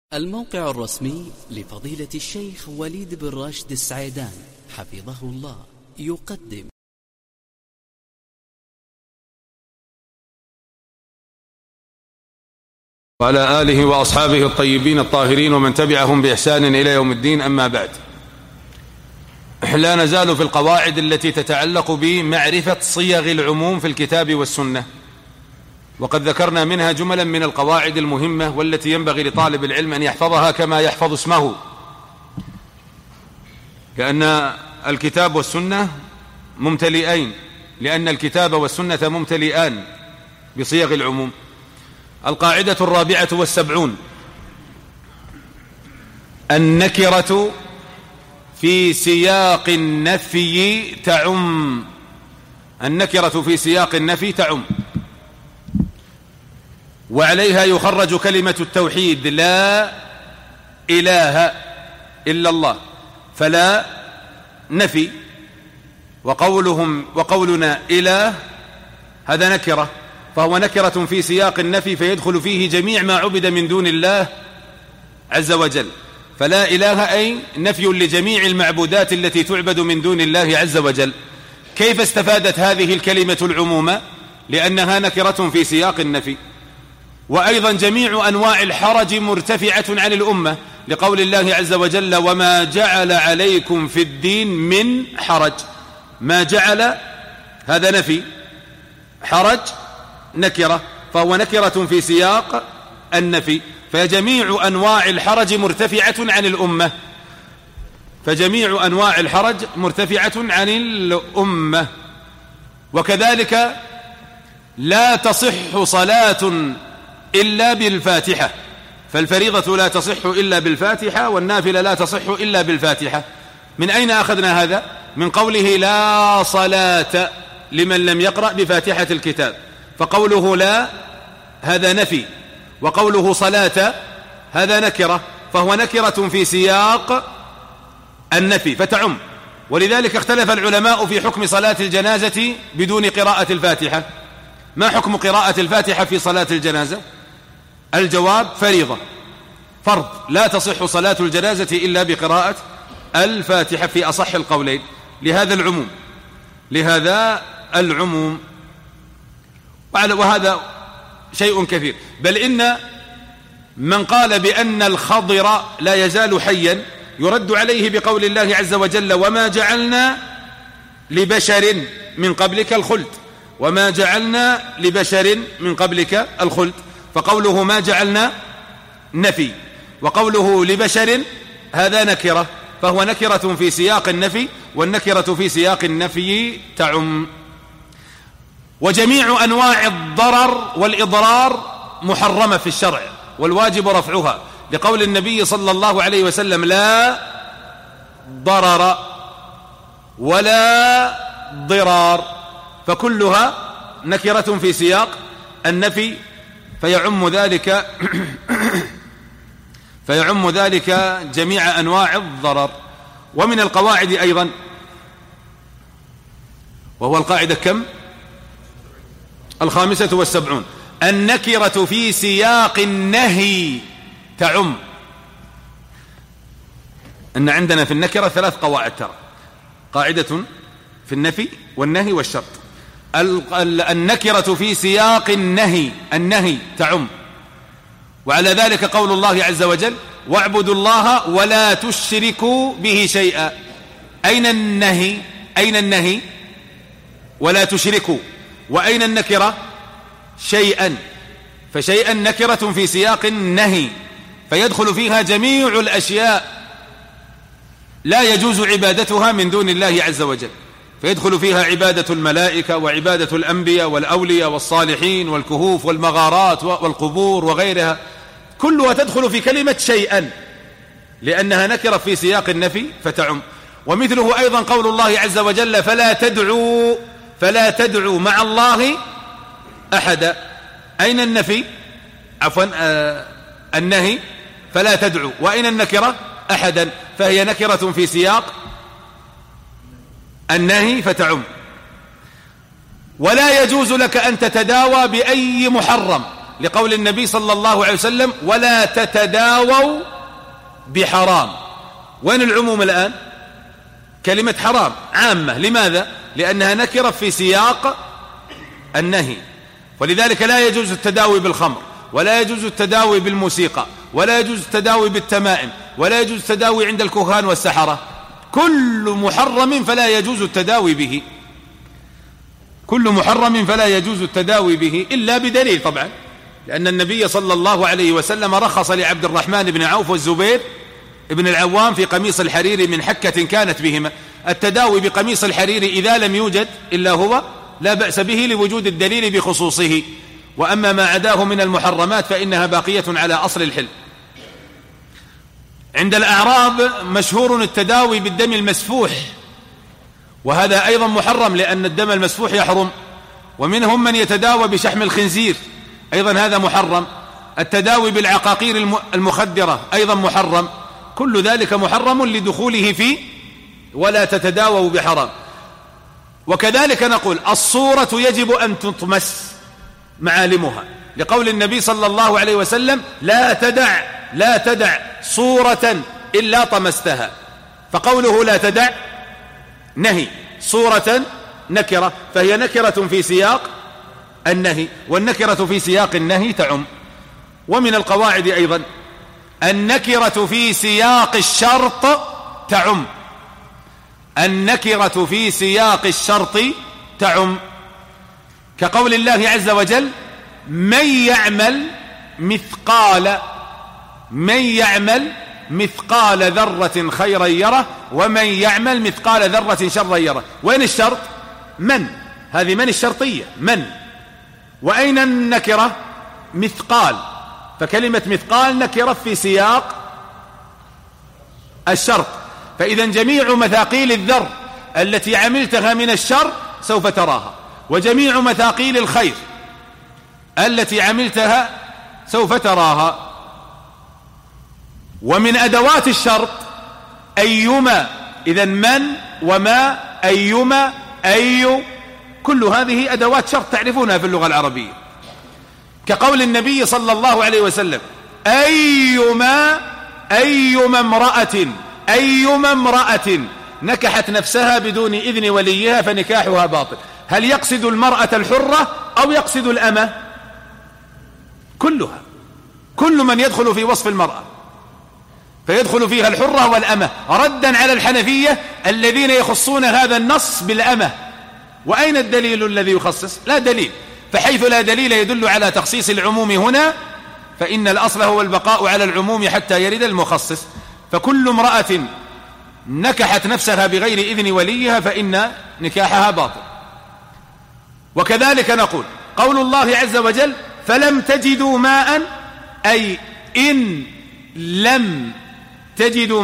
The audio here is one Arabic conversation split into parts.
الموقع الرسمي لفضيلة الشيخ وليد بن راشد السعيدان حفظه الله يقدم وعلى آله وأصحابه الطيبين الطاهرين ومن تبعهم بإحسان إلى يوم الدين. أما بعد، لا نزال في القواعد التي تتعلق بمعرفة صيغ العموم في الكتاب والسنة، وقد ذكرنا منها جملا من القواعد المهمة والتي ينبغي لطالب العلم أن يحفظها كما يحفظ اسمه، لأن الكتاب والسنة ممتلئين، لأن الكتاب والسنة ممتلئان بصيغ العموم. القاعدة 74: النكرة في سياق النفي تعم. النكرة في سياق النفي تعم، وعليها يخرج كلمة التوحيد: لا إله إلا الله، فلا نفي، وقولنا إله هذا نكرة، فهو نكرة في سياق النفي، فيدخل فيه جميع ما عبد من دون الله عز وجل. فلا إله أي نفي لجميع المعبودات التي تعبد من دون الله عز وجل. كيف استفادت هذه الكلمة العموم؟ لأنها نكرة في سياق النفي. وأيضا جميع أنواع الحرج مرتفعة عن الأمة، لقول الله عز وجل: وما جعل عليكم في الدين من حرج. ما جعل هذا نفي، حرج نكرة، فهو نكرة في سياق النفي، فجميع أنواع الحرج مرتفعة عن الأمة، فجميع أنواع الحرج مرتفعة عن الأمة. وكذلك لا تصح صلاة إلا بالفاتحة، فالفريضة لا تصح إلا بالفاتحة، والنافلة لا تصح إلا بالفاتحة. من أين أخذنا هذا؟ من قوله: لا صلاة لمن لم يقرأ بفاتحة الكتاب، فقوله لا هذا نفي، وقوله صلاة هذا نكرة، فهو نكرة في سياق النفي فتعم. ولذلك اختلف العلماء في حكم صلاة الجنازة بدون قراءة الفاتحة. ما حكم قراءة الفاتحة في صلاة الجنازة؟ الجواب: فريضة، فرض، لا تصح صلاة الجنازة إلا بقراءة الفاتحة في أصح القولين، لهذا العموم. وهذا شيء كثير، بل إن من قال بأن الخضر لا يزال حيا يرد عليه بقول الله عز وجل: وما جعلنا لبشر من قبلك الخلد. وما جعلنا لبشر من قبلك الخلد، فقوله ما جعلنا نفي، وقوله لبشر هذا نكرة، فهو نكرة في سياق النفي، والنكرة في سياق النفي تعم. وجميع أنواع الضرر والإضرار محرمة في الشرع، والواجب رفعها، لقول النبي صلى الله عليه وسلم: لا ضرر ولا ضرار، فكلها نكرة في سياق النفي، فيعم ذلك جميع أنواع الضرر. ومن القواعد أيضا، وهو القاعدة كم؟ 75: النكرة في سياق النهي تعم. أن عندنا في النكرة 3 قواعد، ترى: قاعدة في النفي والنهي والشرط. النكرة في سياق النهي تعم، وعلى ذلك قول الله عز وجل: واعبدوا الله ولا تشركوا به شيئا. أين النهي؟ ولا تشركوا. وأين النكرة؟ شيئا، فشيئا نكرة في سياق النهي، فيدخل فيها جميع الأشياء لا يجوز عبادتها من دون الله عز وجل، فيدخل فيها عبادة الملائكة وعبادة الأنبياء والأولياء والصالحين والكهوف والمغارات والقبور وغيرها، كلها تدخل في كلمة شيئا، لأنها نكرة في سياق النفي فتعم. ومثله أيضا قول الله عز وجل: فلا تدعوا مع الله أحدا. أين النفي؟ النهي، فلا تدعوا. وأين النكرة؟ أحدا، فهي نكرة في سياق النهي فتعم. ولا يجوز لك أن تتداوى بأي محرم، لقول النبي صلى الله عليه وسلم ولا تتداووا بحرام. وين العموم الآن؟ كلمة حرام عامة. لماذا؟ لأنها نكرة في سياق النهي. ولذلك لا يجوز التداوي بالخمر، ولا يجوز التداوي بالموسيقى، ولا يجوز التداوي بالتمائم، ولا يجوز التداوي عند الكهان والسحرة. كل محرم فلا يجوز التداوي به، كل محرم فلا يجوز التداوي به إلا بدليل طبعا، لأن النبي صلى الله عليه وسلم رخص لعبد الرحمن بن عوف والزبير ابن العوام في قميص الحرير من حكة كانت بهما. التداوي بقميص الحرير إذا لم يوجد إلا هو لا بأس به لوجود الدليل بخصوصه، وأما ما عداه من المحرمات فإنها باقية على أصل الحل. عند الأعراب مشهور التداوي بالدم المسفوح، وهذا أيضا محرم لأن الدم المسفوح يحرم. ومنهم من يتداوى بشحم الخنزير، أيضا هذا محرم. التداوي بالعقاقير المخدرة أيضا محرم. كل ذلك محرم لدخوله في ولا تتداووا بحرام. وكذلك نقول الصورة يجب أن تطمس معالمها، لقول النبي صلى الله عليه وسلم لا تدع صورة إلا طمستها. فقوله لا تدع نهي، صورة نكرة، فهي نكرة في سياق النهي، والنكرة في سياق النهي تعم. ومن القواعد أيضا النكرة في سياق الشرط تعم، النكرة في سياق الشرط تعم، كقول الله عز وجل من يعمل مثقال ذرة خيرا يره ومن يعمل مثقال ذرة شرا يره. وين الشرط؟ من، هذه من الشرطية من. وأين النكرة؟ مثقال، فكلمة مثقال نكرة في سياق الشرط. فإذا جميع مثاقيل الذر التي عملتها من الشر سوف تراها، وجميع مثاقيل الخير التي عملتها سوف تراها. ومن أدوات الشرط أيما، إذا من وما أيما أي، كل هذه أدوات شرط تعرفونها في اللغة العربية، كقول النبي صلى الله عليه وسلم أيما امرأة نكحت نفسها بدون إذن وليها فنكاحها باطل. هل يقصد المرأة الحرة أو يقصد الأمة؟ كلها، كل من يدخل في وصف المرأة فيدخل فيها الحرة والأمة، ردا على الحنفية الذين يخصون هذا النص بالأمة. وأين الدليل الذي يخصص؟ لا دليل. فحيث لا دليل يدل على تخصيص العموم هنا، فإن الأصل هو البقاء على العموم حتى يرد المخصص. فكل امرأة نكحت نفسها بغير إذن وليها فإن نكاحها باطل. وكذلك نقول قول الله عز وجل فلم تجدوا ماء، أي إن لم تجدوا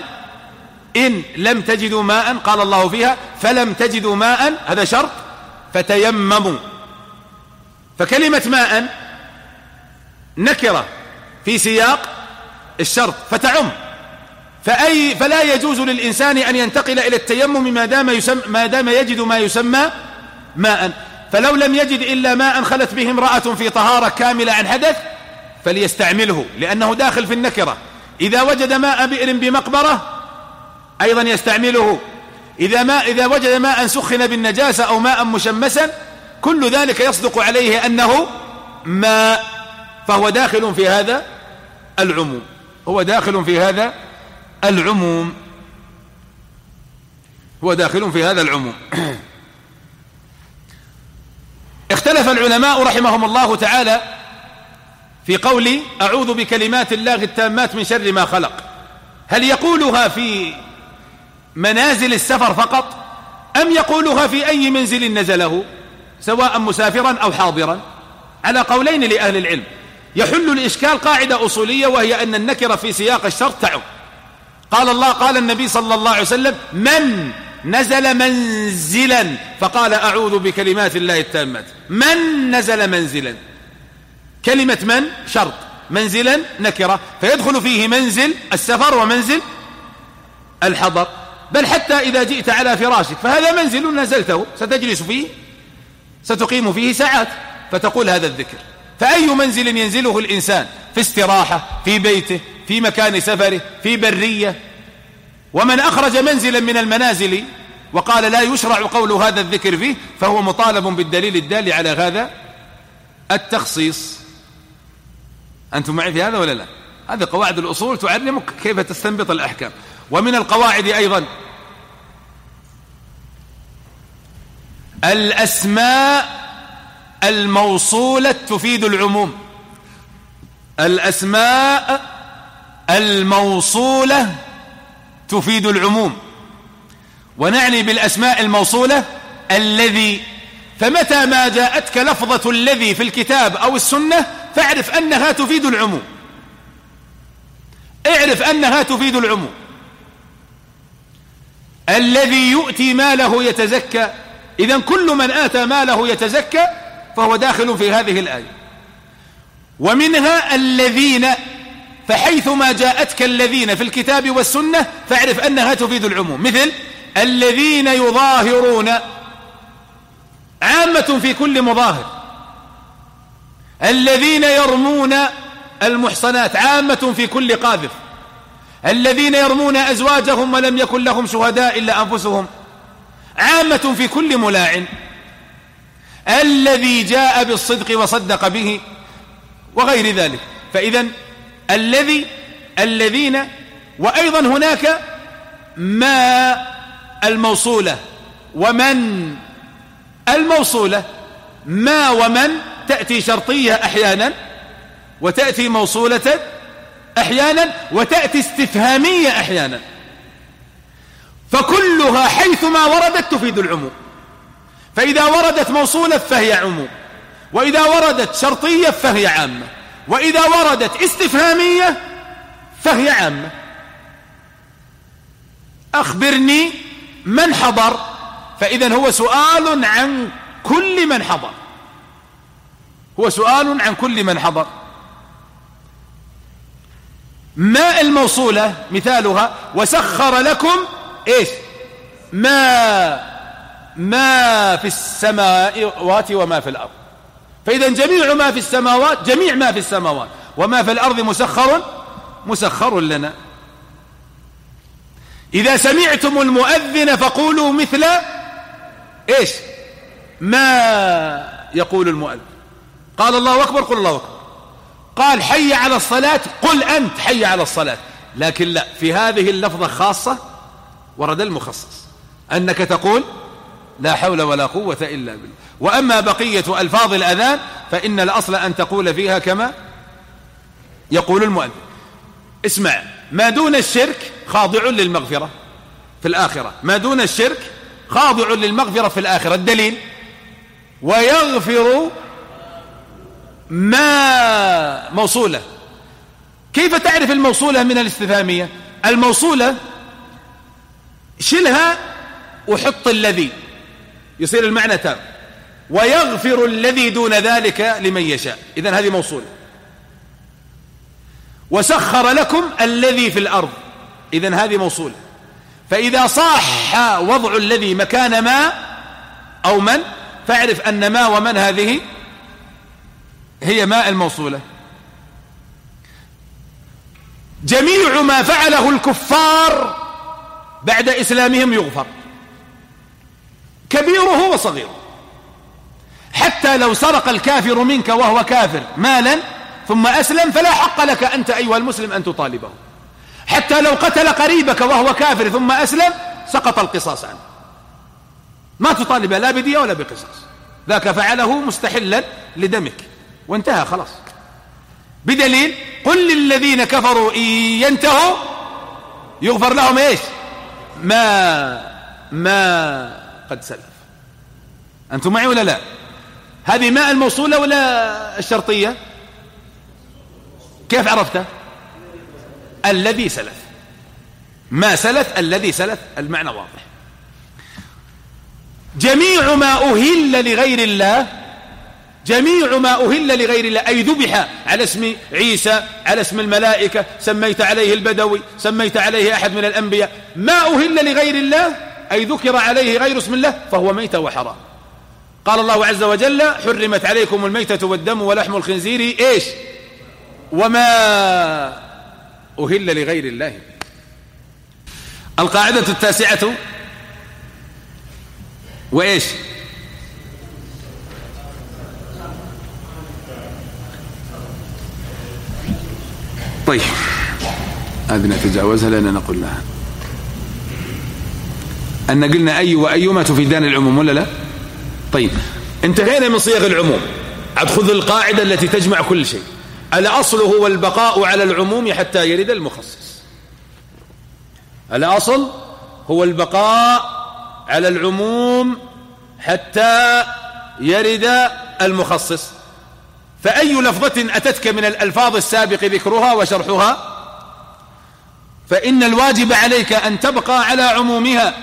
ماء، قال الله فيها فلم تجدوا ماء، هذا شرط، فتيمموا. فكلمة ماء نكرة في سياق الشرط فتعم، فلا يجوز للإنسان أن ينتقل إلى التيمم ما دام يجد ما يسمى ماء. فلو لم يجد إلا ماء خلت به امرأة في طهارة كاملة عن حدث فليستعمله، لأنه داخل في النكرة. إذا وجد ماء بئر بمقبرة أيضا يستعمله. إذا وجد ماء سخن بالنجاسة أو ماء مشمسا، كل ذلك يصدق عليه أنه ماء، فهو داخل في هذا العموم، هو داخل في هذا العموم، هو داخل في هذا العموم. اختلف العلماء رحمهم الله تعالى في قول أعوذ بكلمات الله التامات من شر ما خلق، هل يقولها في منازل السفر فقط أم يقولها في أي منزل نزله سواء مسافرا أو حاضرا؟ على قولين لأهل العلم. يحل الإشكال قاعدة أصولية، وهي أن النكرة في سياق الشرط تعم. قال النبي صلى الله عليه وسلم من نزل منزلا فقال أعوذ بكلمات الله التامات. من نزل منزلا، كلمة من شرط، منزلا نكرة، فيدخل فيه منزل السفر ومنزل الحضر. بل حتى إذا جئت على فراشك فهذا منزل نزلته، ستجلس فيه، ستقيم فيه ساعات، فتقول هذا الذكر. فأي منزل ينزله الإنسان في استراحة، في بيته، في مكان سفره، في برية. ومن أخرج منزلا من المنازل وقال لا يشرع قول هذا الذكر فيه فهو مطالب بالدليل الدال على هذا التخصيص. أنتم معي في هذا ولا لا؟ هذه قواعد الأصول تعلمك كيف تستنبط الأحكام. ومن القواعد أيضا الأسماء الموصولة تفيد العموم. الأسماء الموصولة تفيد العموم، ونعني بالأسماء الموصولة الذي، فمتى ما جاءتك لفظة الذي في الكتاب أو السنة فاعرف أنها تفيد العموم، اعرف أنها تفيد العموم. الذي يؤتي ماله يتزكى، إذن كل من آتى ماله يتزكى فهو داخل في هذه الآية. ومنها الذين، فحيثما جاءتك الذين في الكتاب والسنة فاعرف أنها تفيد العموم. مثل الذين يظاهرون، عامة في كل مظاهر. الذين يرمون المحصنات، عامة في كل قاذف. الذين يرمون أزواجهم ولم يكن لهم شهداء إلا أنفسهم، عامة في كل ملاعن. الذي جاء بالصدق وصدق به وغير ذلك. فإذن الذي، الذين، وأيضا هناك ما الموصولة ومن الموصولة. ما ومن تأتي شرطية أحيانا، وتأتي موصولة أحيانا، وتأتي استفهامية أحيانا، فكلها حيثما وردت تفيد العموم. فإذا وردت موصولة فهي عموم، وإذا وردت شرطية فهي عامة، وإذا وردت استفهامية فهي عامة. أخبرني من حضر، فإذن هو سؤال عن كل من حضر، هو سؤال عن كل من حضر. ما الموصولة مثالها وسخر لكم إيش؟ ما في السماوات وما في الأرض. فإذا جميع ما في السماوات، جميع ما في السماوات وما في الأرض مسخر لنا. إذا سمعتم المؤذن فقولوا مثل إيش؟ ما يقول المؤذن. قال الله أكبر قل الله أكبر، قال حي على الصلاة قل أنت حي على الصلاة. لكن لا، في هذه اللفظة خاصة ورد المخصص، أنك تقول لا حول ولا قوة إلا بالله. وأما بقية ألفاظ الأذان فإن الأصل أن تقول فيها كما يقول المؤذن. اسمع، ما دون الشرك خاضع للمغفرة في الآخرة، ما دون الشرك خاضع للمغفرة في الآخرة. الدليل ويغفر ما موصولة. كيف تعرف الموصولة من الاستفهامية؟ الموصولة شلها وحط الذي، يصير المعنى تام. ويغفر الذي دون ذلك لمن يشاء، إذن هذه موصولة. وسخر لكم الذي في الأرض، إذن هذه موصولة. فإذا صح وضع الذي مكان ما أو من فاعرف أن ما ومن هذه هي ما الموصولة. جميع ما فعله الكفار بعد إسلامهم يغفر، كبيره وصغيره. حتى لو سرق الكافر منك وهو كافر مالا ثم أسلم فلا حق لك أنت أيها المسلم أن تطالبه. حتى لو قتل قريبك وهو كافر ثم أسلم سقط القصاص عنه، ما تطالب لا بدية ولا بقصاص، ذاك فعله مستحلا لدمك وانتهى خلاص. بدليل قل للذين كفروا إن ينتهوا يغفر لهم إيش؟ ما قد سلف. أنتم معي ولا لا؟ هذه ما الموصولة ولا الشرطية؟ كيف عرفت؟ الذي سلف، ما سلف الذي سلف، المعنى واضح. جميع ما أهل لغير الله، جميع ما أهل لغير الله أي ذبح على اسم عيسى، على اسم الملائكة، سميت عليه البدوي، سميت عليه أحد من الأنبياء، ما أهل لغير الله أي ذكر عليه غير اسم الله فهو ميت وحرام. قال الله عز وجل حرمت عليكم الميتة والدم ولحم الخنزير إيش وما أهل لغير الله. القاعدة 9 وإيش طيب هذه نتجاوزها لأننا قلناها أن قلنا أي وأيما تفيدان العموم ولا لا؟ طيب انتهينا من صيغ العموم. أدخل القاعدة التي تجمع كل شيء. الأصل هو البقاء على العموم حتى يرد المخصص. الأصل هو البقاء على العموم حتى يرد المخصص. فأي لفظة أتتك من الألفاظ السابق ذكرها وشرحها فإن الواجب عليك أن تبقى على عمومها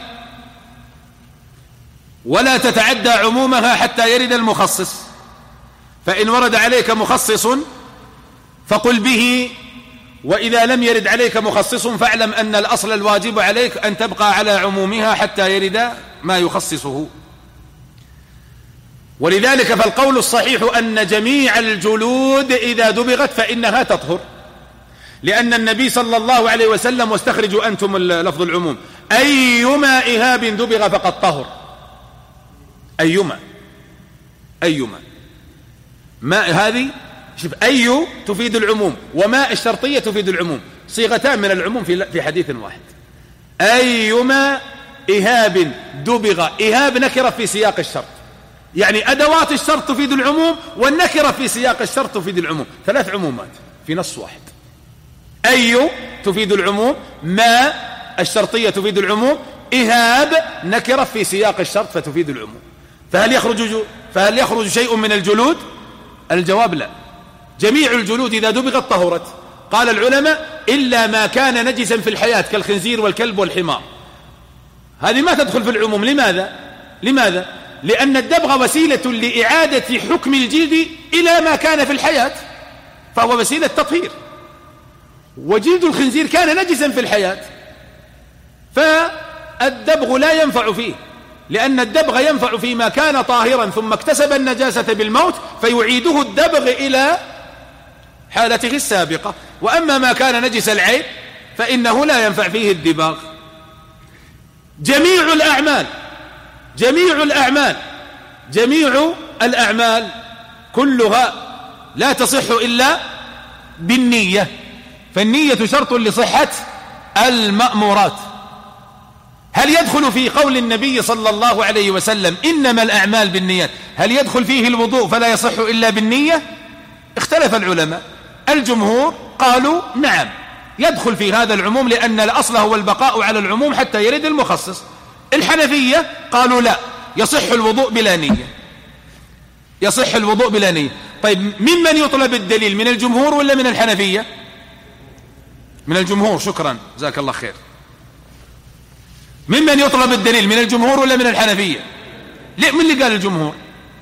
ولا تتعدى عمومها حتى يرد المخصص. فإن ورد عليك مخصص فقل به، وإذا لم يرد عليك مخصص فاعلم أن الأصل الواجب عليك أن تبقى على عمومها حتى يرد ما يخصصه. ولذلك فالقول الصحيح أن جميع الجلود إذا دبغت فإنها تطهر، لأن النبي صلى الله عليه وسلم واستخرجوا أنتم لفظ العموم أيما إهاب دبغ فقد طهر. أيما ما هذه شوف أي تفيد العموم وما الشرطية تفيد العموم، صيغتان من العموم في حديث واحد. أيما إهاب دبغ، إهاب نكرة في سياق الشرط، يعني أدوات الشرط تفيد العموم والنكرة في سياق الشرط تفيد العموم، 3 عمومات في نص واحد. أي تفيد العموم، ما الشرطية تفيد العموم، إهاب نكرة في سياق الشرط فتفيد العموم. فهل يخرج شيء من الجلود؟ الجواب لا، جميع الجلود إذا دبغت طهرت. قال العلماء إلا ما كان نجسا في الحياة كالخنزير والكلب والحمار، هذه ما تدخل في العموم. لماذا؟ لأن الدبغ وسيلة لإعادة حكم الجلد إلى ما كان في الحياة، فهو وسيلة تطهير، وجلد الخنزير كان نجسا في الحياة فالدبغ لا ينفع فيه، لأن الدبغ ينفع فيما كان طاهرا ثم اكتسب النجاسة بالموت فيعيده الدبغ إلى حالته السابقة. وأما ما كان نجس العين فإنه لا ينفع فيه الدباغ. جميع الأعمال كلها لا تصح إلا بالنية، فالنية شرط لصحة المأمورات. هل يدخل في قول النبي صلى الله عليه وسلم إنما الأعمال بالنيات، هل يدخل فيه الوضوء فلا يصح إلا بالنية؟ اختلف العلماء. الجمهور قالوا نعم يدخل في هذا العموم لأن الأصل هو البقاء على العموم حتى يرد المخصص. الحنفية قالوا لا، يصح الوضوء بلا نية. طيب ممن يطلب الدليل، من الجمهور ولا من الحنفية؟ من الجمهور. شكرا جزاك الله خير. ممن يطلب الدليل، من الجمهور ولا من الحنفية؟ من اللي قال الجمهور؟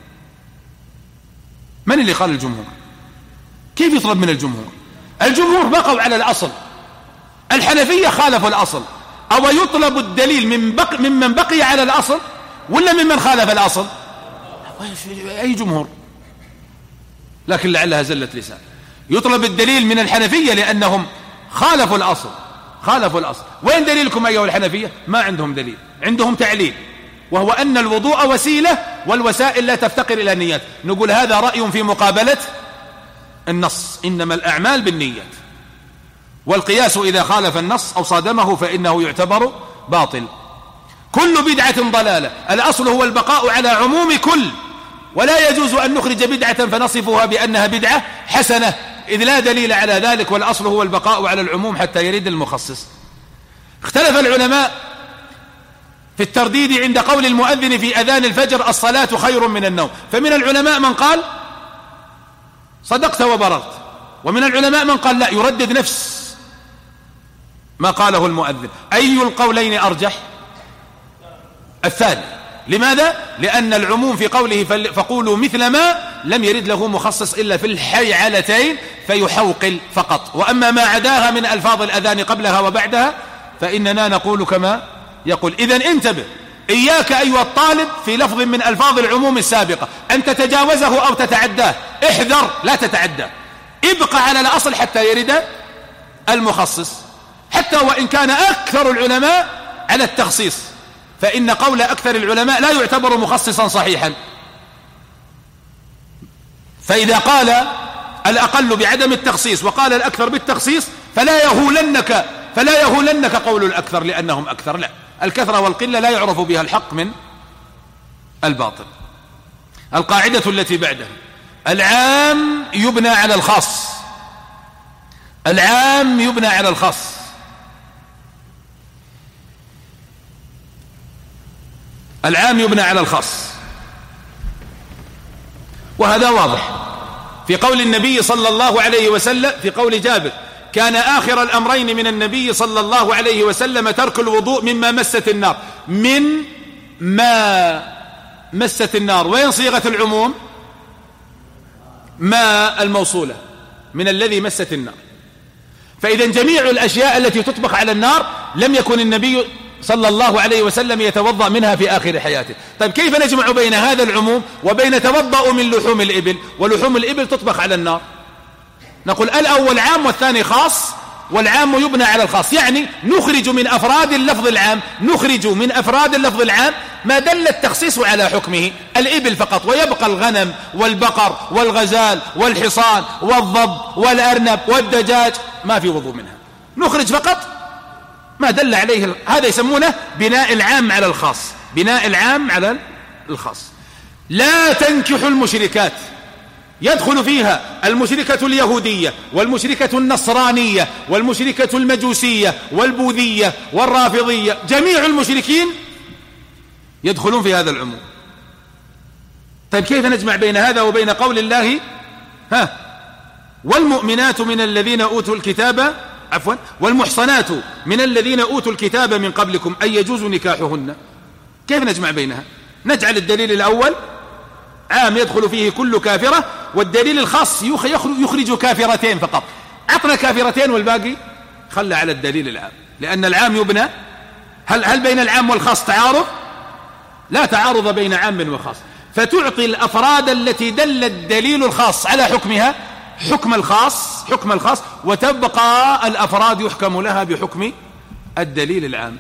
من اللي قال الجمهور؟ كيف يطلب من الجمهور؟ الجمهور بقوا على الأصل، الحنفية خالفوا الأصل. أو يطلب الدليل ممن بقي على الأصل ولا ممن خالف الأصل؟ أي جمهور؟ لكن لعلها زلة لسان. يطلب الدليل من الحنفية لأنهم خالفوا الأصل. وين دليلكم أيها الحنفية؟ ما عندهم دليل، عندهم تعليل، وهو أن الوضوء وسيلة والوسائل لا تفتقر إلى النيات. نقول هذا رأي في مقابلة النص، إنما الأعمال بالنيات، والقياس إذا خالف النص أو صادمه فإنه يعتبر باطل. كل بدعة ضلالة. الأصل هو البقاء على عموم كل، ولا يجوز أن نخرج بدعة فنصفها بأنها بدعة حسنة إذ لا دليل على ذلك، والأصل هو البقاء على العموم حتى يرد المخصص. اختلف العلماء في الترديد عند قول المؤذن في أذان الفجر الصلاة خير من النوم، فمن العلماء من قال صدقت وبررت، ومن العلماء من قال لا، يردد نفس ما قاله المؤذن. أي القولين أرجح؟ الثاني. لماذا؟ لأن العموم في قوله فقولوا مثل ما لم يرد له مخصص إلا في الحيعلتين فيحوقل فقط، وأما ما عداها من ألفاظ الأذان قبلها وبعدها فإننا نقول كما يقول. إذن انتبه، إياك أيها الطالب في لفظ من ألفاظ العموم السابقة أن تتجاوزه أو تتعداه، احذر لا تتعدى، ابقى على الأصل حتى يرد المخصص، حتى وإن كان أكثر العلماء على التخصيص، فإن قول أكثر العلماء لا يعتبر مخصصا صحيحا. فإذا قال الأقل بعدم التخصيص وقال الأكثر بالتخصيص فلا يهولنك قول الأكثر لأنهم أكثر، لا، الكثرة والقلة لا يعرف بها الحق من الباطل. القاعدة التي بعدها: العام يبنى على الخاص، العام يبنى على الخاص. العام يبنى على الخاص، وهذا واضح في قول النبي صلى الله عليه وسلم، في قول جابر: كان آخر الأمرين من النبي صلى الله عليه وسلم ترك الوضوء مما مست النار. من ما مست النار، وين صيغة العموم؟ ما الموصولة من الذي مست النار. فإذا جميع الأشياء التي تطبخ على النار لم يكن النبي صلى الله عليه وسلم يتوضأ منها في آخر حياته. طيب كيف نجمع بين هذا العموم وبين توضأ من لحوم الإبل؟ ولحوم الإبل تطبخ على النار. نقول الأول عام والثاني خاص، والعام يبنى على الخاص، يعني نخرج من أفراد اللفظ العام، نخرج من أفراد اللفظ العام ما دل التخصيص على حكمه، الإبل فقط، ويبقى الغنم والبقر والغزال والحصان والضب والأرنب والدجاج ما في وضوء منها، نخرج فقط ما دل عليه. هذا يسمونه بناء العام على الخاص، بناء العام على الخاص. لا تنكحوا المشركات، يدخل فيها المشركة اليهودية والمشركة النصرانية والمشركة المجوسية والبوذية والرافضية، جميع المشركين يدخلون في هذا العموم. طيب كيف نجمع بين هذا وبين قول الله والمؤمنات من الذين أوتوا الكتاب والمحصنات من الذين أوتوا الكتاب من قبلكم أن يجوز نكاحهن؟ كيف نجمع بينها؟ نجعل الدليل الأول عام يدخل فيه كل كافرة، والدليل الخاص يخرج كافرتين فقط، عطنا كافرتين والباقي خلى على الدليل العام، لأن العام يبنى. هل بين العام والخاص تعارض؟ لا تعارض بين عام وخاص، فتعطي الأفراد التي دل الدليل الخاص على حكمها حكم الخاص، وتبقى الأفراد يحكم لها بحكم الدليل العام.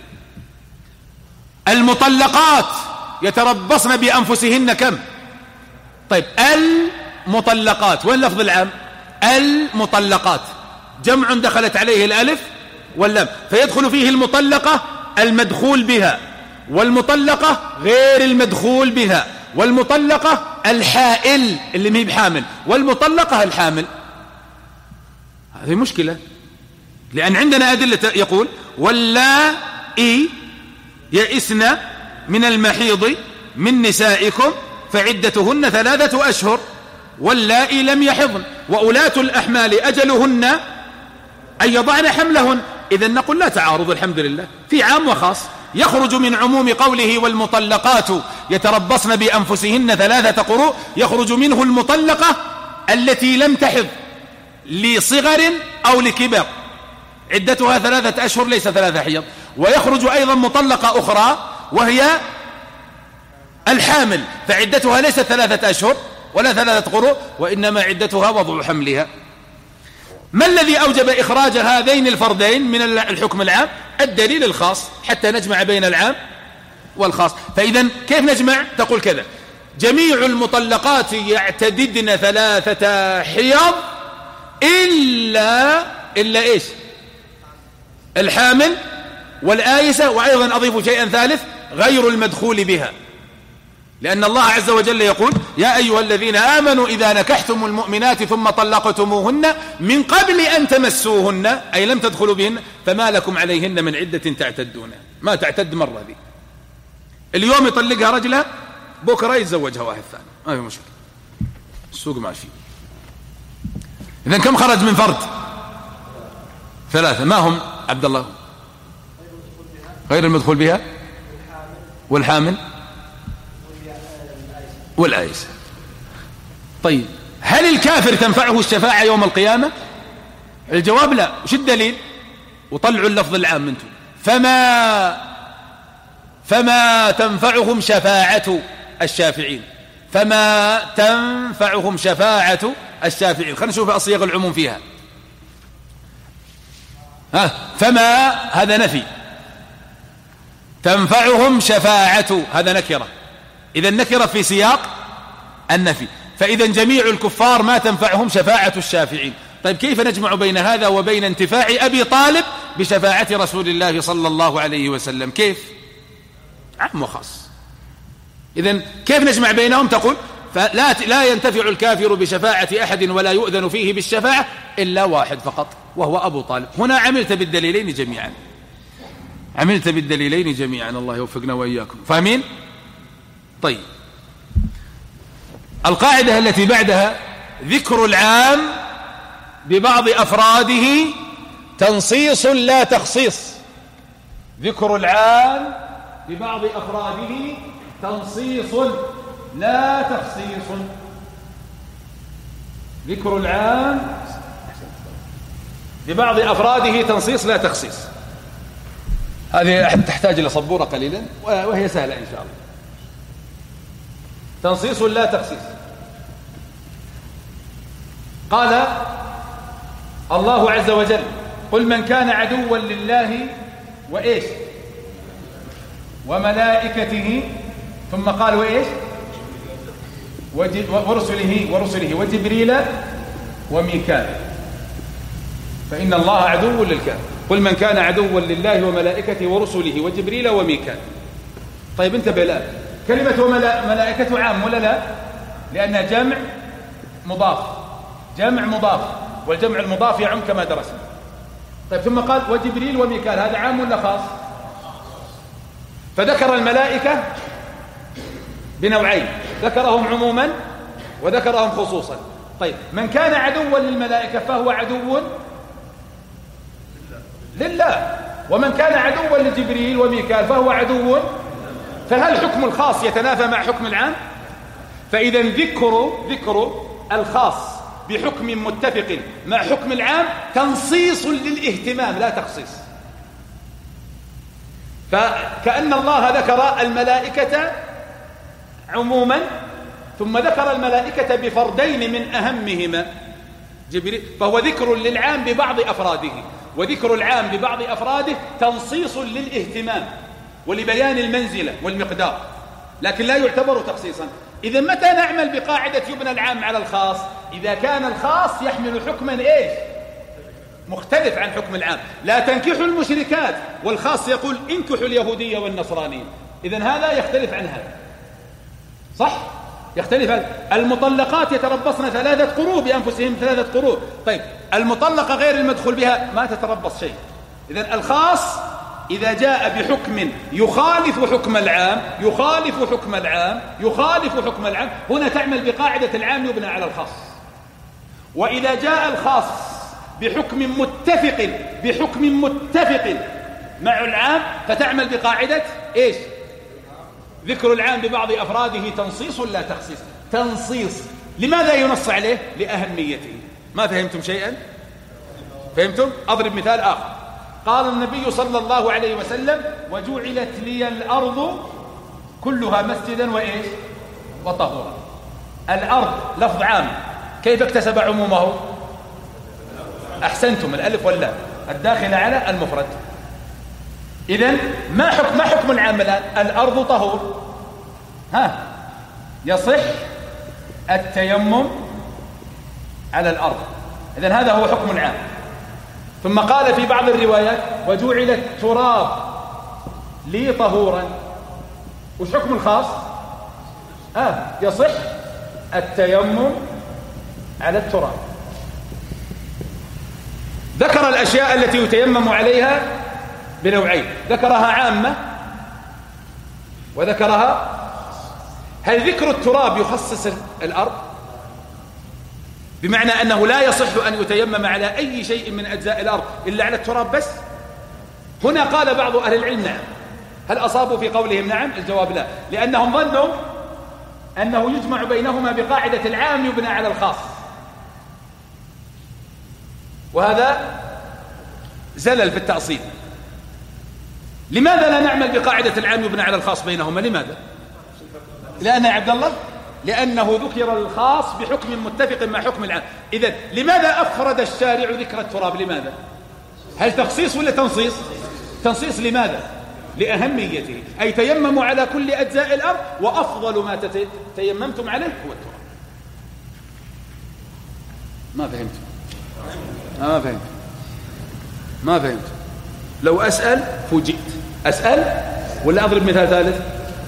المطلقات يتربصن بأنفسهن كم؟ طيب المطلقات، وين لفظ العام؟ المطلقات جمع دخلت عليه الألف واللام، فيدخل فيه المطلقة المدخول بها، والمطلقة غير المدخول بها، والمطلقة الحائل اللي مهي بحامل، والمطلقة الحامل. هذه مشكلة، لأن عندنا أدلة يقول: واللائي يئسن من المحيض من نسائكم فعدتهن 3 أشهر واللائي لم يحضن وأولاة الأحمال أجلهن أن يضعن حملهن. إذن نقول لا تعارض، الحمد لله، في عام وخاص. يخرج من عموم قوله والمطلقات يتربصن بأنفسهن 3 قروء، يخرج منه المطلقة التي لم تحض لصغر أو لكبر، عدتها 3 أشهر ليس 3 حيض. ويخرج أيضا مطلقة أخرى وهي الحامل، فعدتها ليست 3 أشهر ولا 3 قروء، وإنما عدتها وضع حملها. ما الذي أوجب إخراج هذين الفردين من الحكم العام؟ الدليل الخاص، حتى نجمع بين العام والخاص. فإذا كيف نجمع؟ تقول كذا: جميع المطلقات يعتددن 3 حيض إلا إيش؟ الحامل والآيسة، وأيضا أضيف شيئا ثالث: غير المدخول بها، لأن الله عز وجل يقول: يا أيها الذين آمنوا إذا نكحتم المؤمنات ثم طلقتموهن من قبل أن تمسوهن، أي لم تدخلوا بهن، فما لكم عليهن من عدة تعتدون. ما تعتد مرة ذي، اليوم يطلقها رجلها، بكرة يتزوجها واحد ثاني، ما في مشكلة، السوق ماشي. إذن كم خرج من فرد؟ 3. ما هم عبد الله؟ غير المدخول بها والحامل والآيسة. طيب هل الكافر تنفعه الشفاعة يوم القيامة؟ الجواب لا. وش الدليل؟ وطلعوا اللفظ العام منتم: فما تنفعهم شفاعة الشافعين. فما تنفعهم شفاعة الشافعين. خلينا نشوف أصيغ العموم فيها. فما هذا نفي، تنفعهم شفاعة هذا نكرة، إذا النكرة في سياق النفي، فإذا جميع الكفار ما تنفعهم شفاعة الشافعين. طيب كيف نجمع بين هذا وبين انتفاع أبي طالب بشفاعة رسول الله صلى الله عليه وسلم؟ كيف؟ عام وخاص. إذن كيف نجمع بينهم؟ تقول لا ينتفع الكافر بشفاعة أحد ولا يؤذن فيه بالشفاعة إلا واحد فقط وهو أبو طالب. هنا عملت بالدليلين جميعا، عملت بالدليلين جميعا، الله يوفقنا وإياكم. فاهمين؟ طيب القاعدة التي بعدها ذكر العام ببعض أفراده تنصيص لا تخصيص. ذكر العام ببعض أفراده تنصيص لا تخصيص. ذكر العام ببعض أفراده تنصيص لا تخصيص. هذه تحتاج إلى صبورة قليلا وهي سهلة إن شاء الله. تنصيص لا تخصيص. قال الله عز وجل قل من كان عدوا لله وإيش وملائكته، ثم قال وإيش ورسله وجبريل وميكال فإن الله عدو للكافر. قل من كان عدوا لله وملائكته ورسله وجبريل وميكال. طيب انتبه الآن، كلمة وملائكته عام ولا لا؟ لأنها جمع مضاف، جمع مضاف، والجمع المضاف يعم كما درسنا. طيب ثم قال وجبريل وميكال، هذا عام ولا خاص؟ فذكر الملائكة بنوعين، ذكرهم عموما وذكرهم خصوصا. طيب من كان عدوا للملائكة فهو عدو لله، ومن كان عدوا لجبريل وميكال فهو عدو. فهل حكم الخاص يتنافى مع حكم العام؟ فإذا ذكر الخاص بحكم متفق مع حكم العام تنصيص للاهتمام لا تخصيص. فكأن الله ذكر الملائكة عموما ثم ذكر الملائكة بفردين من أهمهما جبريل، فهو ذكر للعام ببعض أفراده، وذكر العام ببعض أفراده تنصيص للاهتمام ولبيان المنزلة والمقدار، لكن لا يعتبر تخصيصا. إذا متى نعمل بقاعدة يبنى العام على الخاص؟ إذا كان الخاص يحمل حكما إيش مختلف عن حكم العام. لا تنكحوا المشركات، والخاص يقول انكحوا اليهودية والنصرانية. إذن هذا يختلف عن هذا، صح؟ يختلف هذا. المطلقات يتربصن 3 قروء بأنفسهم 3 قروء. طيب المطلقة غير المدخول بها ما تتربص شيء. إذن الخاص إذا جاء بحكم يخالف حكم العام يخالف حكم العام هنا تعمل بقاعدة العام يبنى على الخاص. وإذا جاء الخاص بحكم متفق مع العام فتعمل بقاعدة إيش؟ ذكر العام ببعض أفراده تنصيص لا تخصيص. تنصيص لماذا ينص عليه؟ لأهميته. ما فهمتم شيئا؟ فهمتم؟ أضرب مثال آخر. قال النبي صلى الله عليه وسلم وجعلت لي الأرض كلها مسجدا وإيش وطهورا. الأرض لفظ عام، كيف اكتسب عمومه؟ أحسنتم، الألف واللام الداخل على المفرد. إذن ما حكم العام الآن؟ الأرض طهور، يصح التيمم على الأرض. إذن هذا هو حكم العام. ثم قال في بعض الروايات وجعل التراب لي طهورا. وش حكم الخاص؟ يصح التيمم على التراب. ذكر الأشياء التي يتيمم عليها بنوعين، ذكرها عامة وذكرها. هل ذكر التراب يخصص الأرض؟ بمعنى أنه لا يصح أن يتيمم على أي شيء من أجزاء الأرض إلا على التراب بس؟ هنا قال بعض أهل العلم نعم. هل أصابوا في قولهم نعم؟ الجواب لا، لأنهم ظنوا أنه يجمع بينهما بقاعدة العام يبنى على الخاص، وهذا زلل في التأصيل. لماذا لا نعمل بقاعدة العام يبنى على الخاص بينهما؟ لماذا؟ لأن يا عبد الله لأنه ذكر الخاص بحكم متفق مع حكم العام. إذن لماذا أفرد الشارع ذكر التراب؟ لماذا؟ هل تخصيص ولا تنصيص؟ تنصيص. لماذا؟ لأهميته، أي تيمموا على كل أجزاء الأرض وأفضل ما تيممتم عليه هو التراب. ما فهمت. لو أسأل فوجئت. أسأل ولا أضرب مثال ثالث؟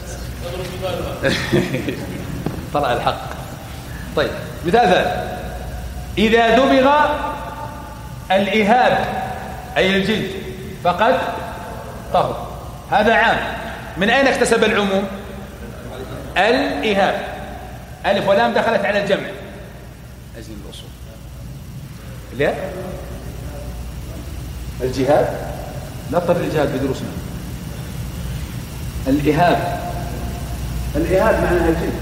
طلع الحق. طيب مثال ثالث: إذا دبغ الإهاب أي الجلد فقد طهر. هذا عام. من أين اكتسب العموم؟ الإهاب. ألف ولام دخلت على الجمع. أجل الأصول. لا الجهاد لا تطر الجهاد بدروسنا. الإهاب معناها الجلد.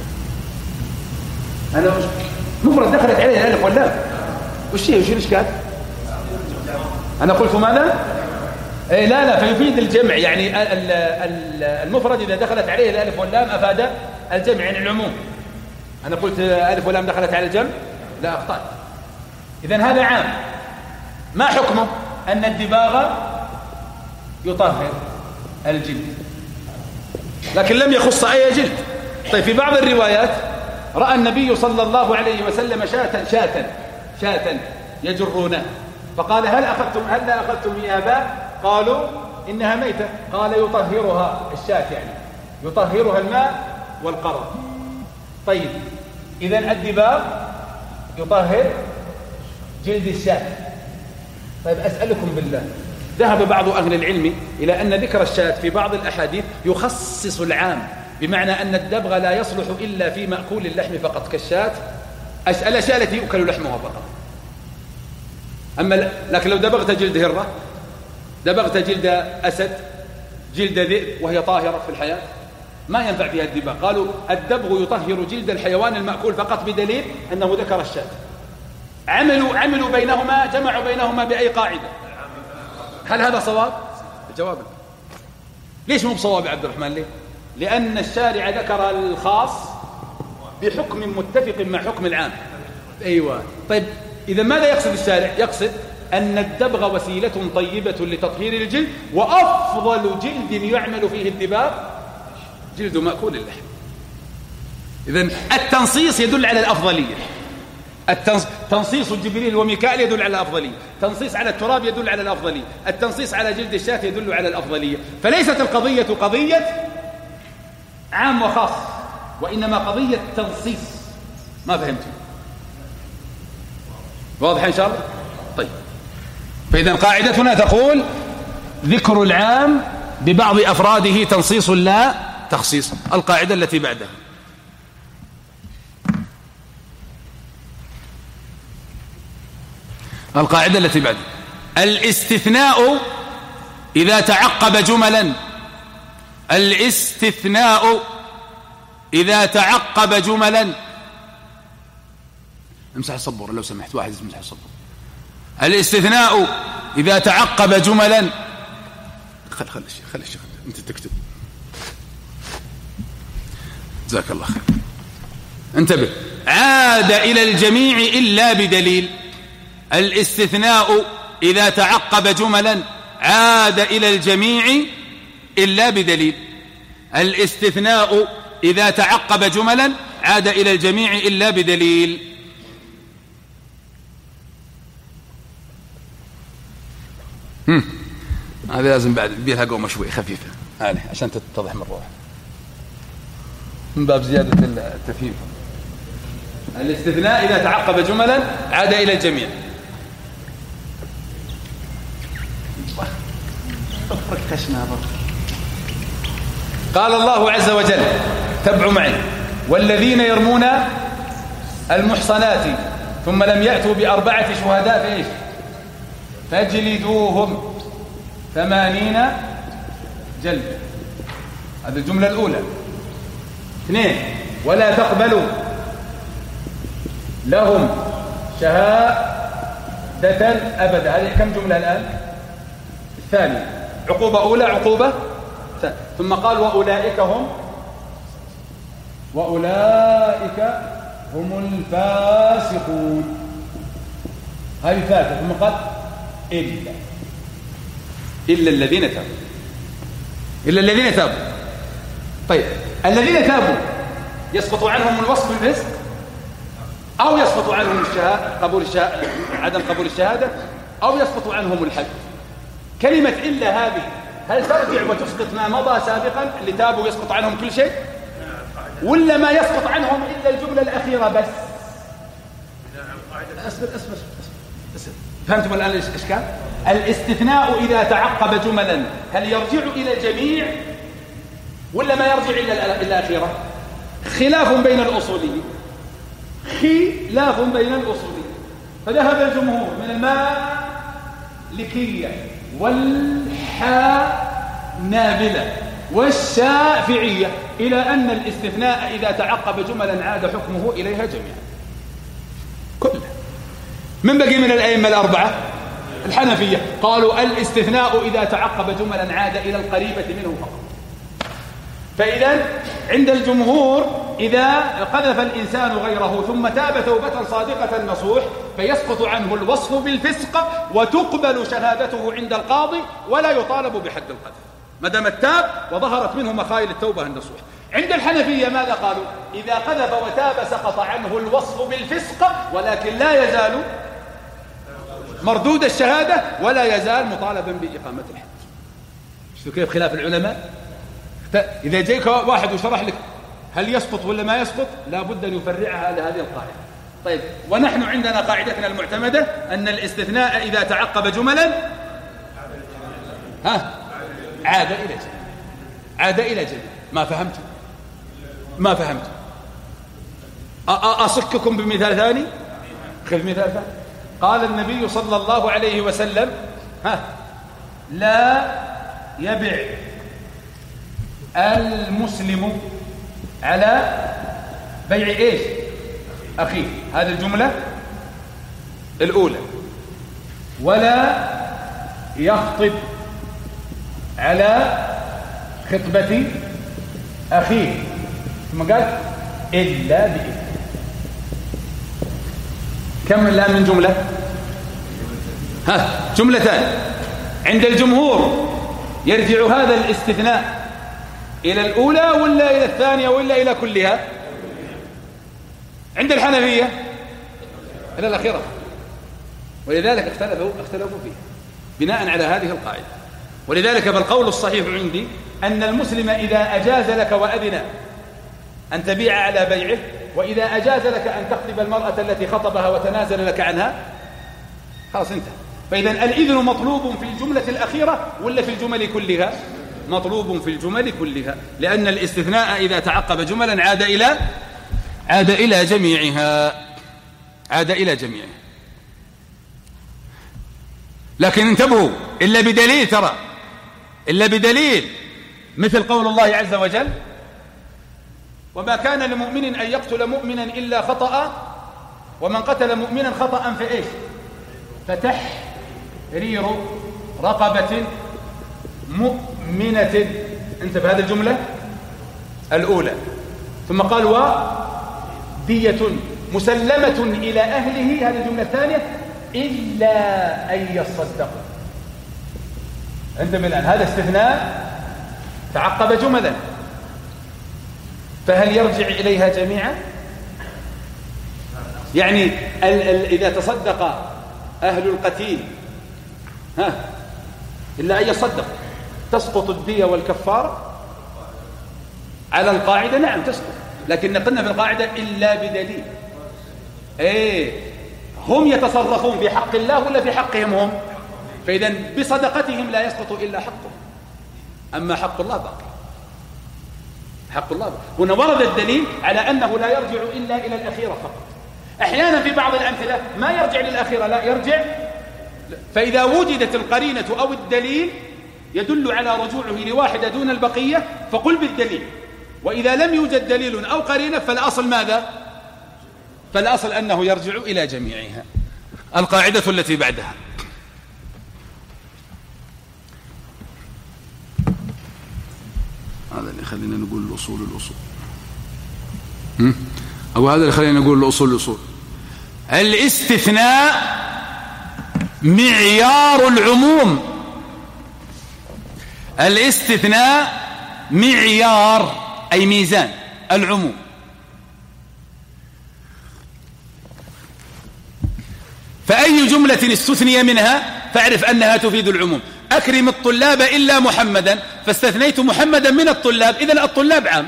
أنا مفرد دخلت عليه الألف واللام. وش الإشكال؟ أنا قلت ماذا؟ إيه لا فيفيد الجمع، يعني المفرد إذا دخلت عليه الألف واللام أفاد الجمع يعني العموم. أنا قلت ألف واللام دخلت على الجمع؟ لا أخطأت. إذن هذا عام. ما حكمه؟ أن الدباغ يطهر الجلد، لكن لم يخص أي جلد. طيب في بعض الروايات رأى النبي صلى الله عليه وسلم شاة يجرونه، فقال هل لا أخذتم إيابا؟ قالوا إنها ميتة. قال يطهرها الشاة، يعني يطهرها الماء والقرض. طيب إذن الدباغ يطهر جلد الشاة. طيب أسألكم بالله، ذهب بعض أهل العلم إلى أن ذكر الشاة في بعض الأحاديث يخصص العام، بمعنى أن الدبغ لا يصلح إلا في مأكول اللحم فقط كالشاة، الأشياء التي يؤكل لحمها فقط. لكن لو دبغت جلد هرة، دبغت جلد أسد، جلد ذئب وهي طاهرة في الحياة، ما ينفع فيها الدباغ. قالوا الدبغ يطهر جلد الحيوان المأكول فقط، بدليل أنه ذكر الشاة. عملوا بينهما، جمعوا بينهما بأي قاعدة؟ هل هذا صواب؟ الجواب ليش مو بصواب يا عبد الرحمن؟ ليه؟ لأن الشارع ذكر الخاص بحكم متفق مع حكم العام. أيوة. طيب إذا ماذا يقصد الشارع؟ يقصد أن الدبغ وسيلة طيبة لتطهير الجلد، وأفضل جلد يعمل فيه الدباغ جلد مأكول اللحم. إذن التنصيص يدل على الأفضلية. تنصيص جبريل وميكائيل يدل على الأفضلية، تنصيص على التراب يدل على الأفضلية، التنصيص على جلد الشاة يدل على الأفضلية. فليست القضية قضية عام وخاص، وإنما قضية تنصيص. ما فهمتم؟ واضح إن شاء الله؟ طيب، فإذا قاعدتنا تقول ذكر العام ببعض أفراده تنصيص لا تخصيص. القاعدة التي بعدها: الاستثناء إذا تعقب جملا امسح الصبورة لو سمحت، واحد يمسح الصبورة. الاستثناء إذا تعقب جملا، خل الشيخ أنت تكتب، جزاك الله خير. انتبه: عاد إلى الجميع إلا بدليل. الاستثناء إذا تعقب جملا عاد إلى الجميع إلا بدليل. الاستثناء إذا تعقب جملا عاد إلى الجميع إلا بدليل. هذا لازم بعد بيها قومة شوي خفيفة عشان تتضح من روح، من باب زيادة التفهيم. الاستثناء إذا تعقب جملا عاد إلى الجميع. قال الله عز وجل، تبعوا معي: والذين يرمون المحصنات ثم لم يأتوا بأربعة شهداء فإيش؟ فاجلدوهم 80 جلدة. هذه الجملة الأولى. 2: ولا تقبلوا لهم شهادة أبدا. هذه كم جملة الآن؟ الثانية. عقوبة أولى عقوبة ثانية. ثم قال وأولئك هم الفاسقون، هذه ثالثة. ثم قال إلا الذين تابوا. طيب الذين تابوا يسقط عنهم الوصف بالفسق أو يسقط عنهم عدم قبول الشهادة أو يسقط عنهم الحد. كلمة إلا هذه هل ترجع وتسقط ما مضى سابقا اللي تابوا يسقط عنهم كل شيء، ولا ما يسقط عنهم إلا الجملة الأخيرة بس؟ أصبر فهمتم الآن الإشكال؟ الاستثناء إذا تعقب جملا هل يرجع إلى الجميع ولا ما يرجع إلى الأخيرة؟ خلاف بين الأصوليين. فذهب الجمهور من المالكية والحنابلة والشافعية إلى أن الاستثناء إذا تعقب جملا عاد حكمه إليها جميعا كلها. من بقي من الأئمة الأربعة؟ الحنفية قالوا الاستثناء إذا تعقب جملا عاد إلى القريبة منه فقط. فإذا عند الجمهور إذا قذف الإنسان غيره ثم تاب توبة صادقة نصوح فيسقط عنه الوصف بالفسق وتقبل شهادته عند القاضي ولا يطالب بحد القذف ما دام التاب وظهرت منه مخايل التوبة النصوح. عند الحنفية ماذا قالوا؟ إذا قذف وتاب سقط عنه الوصف بالفسق ولكن لا يزال مردود الشهادة ولا يزال مطالبا بإقامة الحد. شفتوا كيف خلاف العلماء؟ إذا جاءك واحد وشرح لك هل يسقط ولا ما يسقط لابد أن يفرعها على هذه القاعدة. طيب ونحن عندنا قاعدتنا المعتمدة أن الاستثناء إذا تعقب جملا عاد إلى جمل. ما فهمت. أصككم بمثال ثاني. خذ مثال ثاني. قال النبي صلى الله عليه وسلم لا يبع المسلم على بيع ايش؟ أخيه. هذه الجملة الأولى. ولا يخطب على خطبة أخيه. ثم قال إلا بإذن. كم الآن من جملة؟ جملتان. عند الجمهور يرجع هذا الاستثناء إلى الأولى ولا إلى الثانية ولا إلى كلها؟ عند الحنفية إلى الأخيرة. ولذلك اختلفوا فيها بناء على هذه القاعدة. ولذلك فالقول الصحيح عندي أن المسلم إذا أجاز لك وأذن أن تبيع على بيعه وإذا أجاز لك أن تخطب المرأة التي خطبها وتنازل لك عنها خلاص انتهى. فإذا الإذن مطلوب في الجملة الأخيرة ولا في الجمل كلها؟ مطلوب في الجمل كلها لأن الاستثناء إذا تعقب جملا عاد إلى جميعها. لكن انتبهوا إلا بدليل مثل قول الله عز وجل وما كان لمؤمن أن يقتل مؤمنا إلا خطأ ومن قتل مؤمنا خطأ فإيش؟ فتحرير رقبة مؤمنة. انتبه هذه الجملة الأولى. ثم قال ودية مسلمة إلى أهله. هذه الجملة الثانية إلا أن يصدقوا. انتبه الآن هذا استثناء تعقب جملا فهل يرجع إليها جميعا؟ يعني إذا تصدق أهل القتيل إلا أن يصدق تسقط الدية والكفارة على القاعدة؟ نعم تسقط. لكن قلنا في القاعدة إلا بدليل. هم يتصرفون في حق الله ولا في حقهم هم؟ فإذا بصدقتهم لا يسقط إلا حقهم. أما حق الله باقي. هنا ورد الدليل على أنه لا يرجع إلا إلى الأخيرة فقط. أحيانا في بعض الأمثلة ما يرجع للأخيرة لا يرجع. فإذا وجدت القرينة أو الدليل يدل على رجوعه لواحدة دون البقية فقل بالدليل. وإذا لم يوجد دليل أو قرينة فالأصل ماذا؟ فالأصل أنه يرجع إلى جميعها. القاعدة التي بعدها هذا اللي خلينا نقول الأصول أو هذا اللي خلينا نقول الأصول. الاستثناء معيار العموم. الاستثناء معيار أي ميزان العموم. فأي جملة استثني منها فاعرف أنها تفيد العموم. أكرم الطلاب إلا محمدا، فاستثنيت محمدا من الطلاب، إذن الطلاب عام.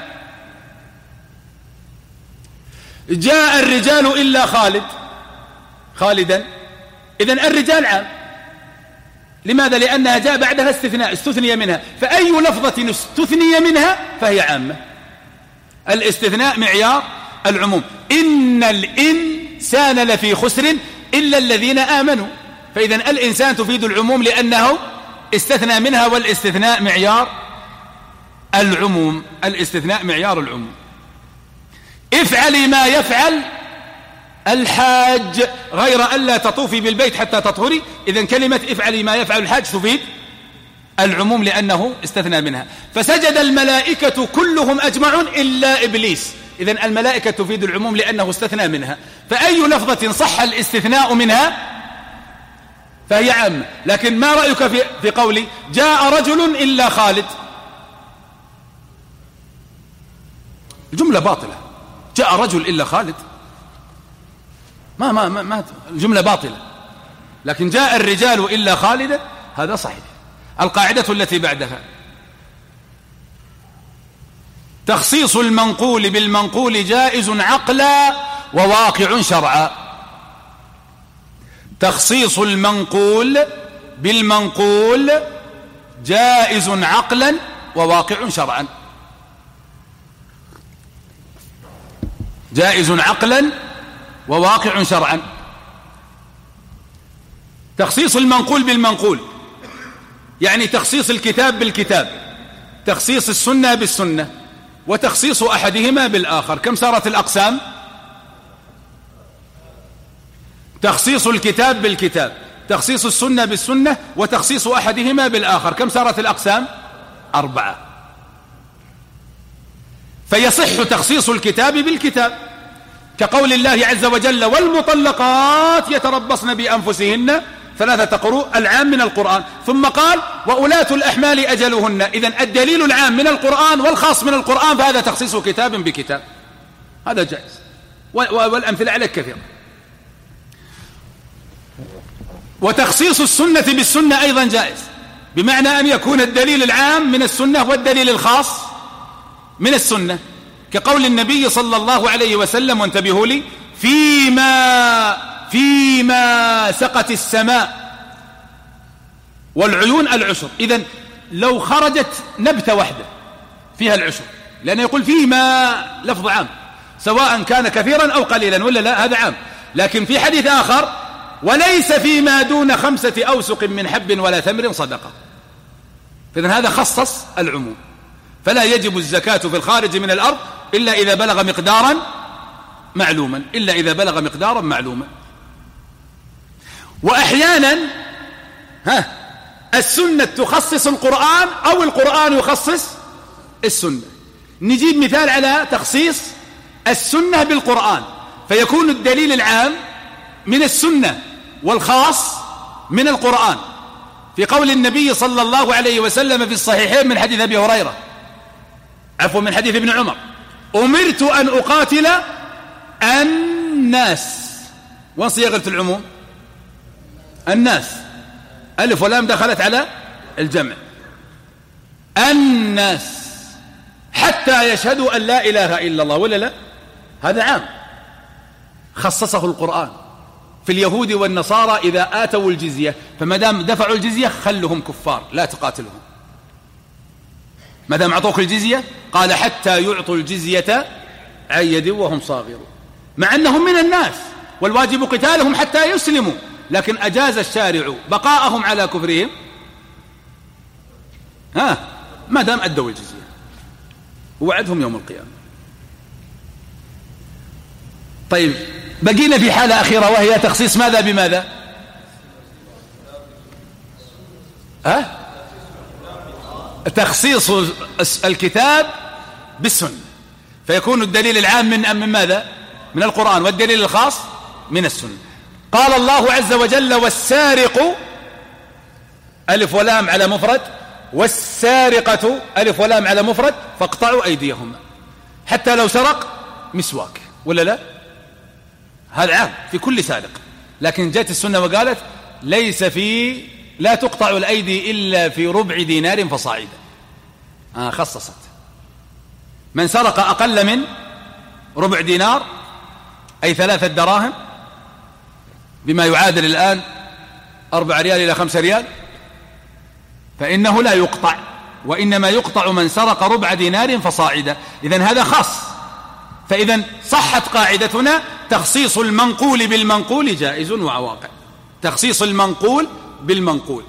جاء الرجال إلا خالدا، إذن الرجال عام. لماذا؟ لأنها جاء بعدها استثناء استثني منها، فأي لفظة استثني منها فهي عامة. الاستثناء معيار العموم. إن الإنسان لفي خسر إلا الذين آمنوا، فإذا الإنسان تفيد العموم لأنه استثنى منها، والاستثناء معيار العموم. الاستثناء معيار العموم. افعلي ما يفعل الحاج غير ألا تطوفي بالبيت حتى تطهري، إذن كلمة افعلي ما يفعل الحاج تفيد العموم لأنه استثنى منها. فسجد الملائكة كلهم أجمعون إلا إبليس، إذن الملائكة تفيد العموم لأنه استثنى منها. فأي لفظة صح الاستثناء منها فهي عامة. لكن ما رأيك في قولي جاء رجل إلا خالد؟ الجملة باطلة. جاء رجل إلا خالد ما الجملة باطلة. لكن جاء الرجال إلا خالدا هذا صحيح. القاعدة التي بعدها تخصيص المنقول بالمنقول جائز عقلا وواقع شرعا. تخصيص المنقول بالمنقول جائز عقلا وواقع شرعا. جائز عقلا وواقع شرعا. تخصيص المنقول بالمنقول يعني تخصيص الكتاب بالكتاب، تخصيص السنة بالسنة، وتخصيص أحدهما بالآخر. كم صارت الأقسام؟ تخصيص الكتاب بالكتاب، تخصيص السنة بالسنة، وتخصيص أحدهما بالآخر. كم صارت الأقسام؟ 4. فيصح تخصيص الكتاب بالكتاب كقول الله عز وجل والمطلقات يتربصن بأنفسهن 3 قروء، العام من القرآن. ثم قال وأولاة الأحمال أجلهن. إذن الدليل العام من القرآن والخاص من القرآن، فهذا تخصيص كتاب بكتاب، هذا جائز. والأمثلة على كثيرة. وتخصيص السنة بالسنة أيضا جائز، بمعنى أن يكون الدليل العام من السنة والدليل الخاص من السنة، كقول النبي صلى الله عليه وسلم وانتبهوا لي فيما سقت السماء والعيون العشر. إذن لو خرجت نبتة واحدة فيها العشر، لأنه يقول فيما لفظ عام سواء كان كثيرا أو قليلا ولا لا، هذا عام. لكن في حديث آخر وليس فيما دون 5 أوسق من حب ولا تمر صدقة. فإذن هذا خصص العموم. فلا يجب الزكاة في الخارج من الأرض إلا إذا بلغ مقدارا معلوما، وأحيانا السنة تخصص القرآن أو القرآن يخصص السنة. نجيب مثال على تخصيص السنة بالقرآن، فيكون الدليل العام من السنة والخاص من القرآن، في قول النبي صلى الله عليه وسلم في الصحيحين من حديث أبي هريرة، من حديث ابن عمر: أمرت أن أقاتل الناس. وصيغة العموم الناس، ألف ولام دخلت على الجمع. الناس حتى يشهدوا أن لا إله إلا الله ولا لا، هذا عام خصصه القرآن. في اليهود والنصارى إذا آتوا الجزية، فما دام دفعوا الجزية خلهم كفار لا تقاتلهم، ما دام أعطوك الجزية. قال حتى يعطوا الجزية عن يد وهم صاغرون، مع أنهم من الناس والواجب قتالهم حتى يسلموا، لكن أجاز الشارع بقاءهم على كفرهم ما دام أدوا الجزية، ووعدهم يوم القيامة. طيب بقينا في حالة أخيرة، وهي تخصيص ماذا بماذا؟ تخصيص الكتاب بالسنة، فيكون الدليل العام من ماذا؟ من القرآن، والدليل الخاص من السنة. قال الله عز وجل: والسارق ألف ولام على مفرد، والسارقة ألف ولام على مفرد، فاقطعوا أيديهما. حتى لو سرق مسواك ولا لا؟ هذا عام في كل سارق، لكن جاءت السنة وقالت لا تقطع الأيدي إلا في ربع دينار فصاعدا. خصصت من سرق أقل من ربع دينار، أي 3 دراهم، بما يعادل الآن 4 ريال إلى 5 ريال، فإنه لا يقطع، وإنما يقطع من سرق ربع دينار فصاعدا. إذن هذا خاص. فإذن صحت قاعدتنا: تخصيص المنقول بالمنقول جائز وواقع. تخصيص المنقول بالمنقول.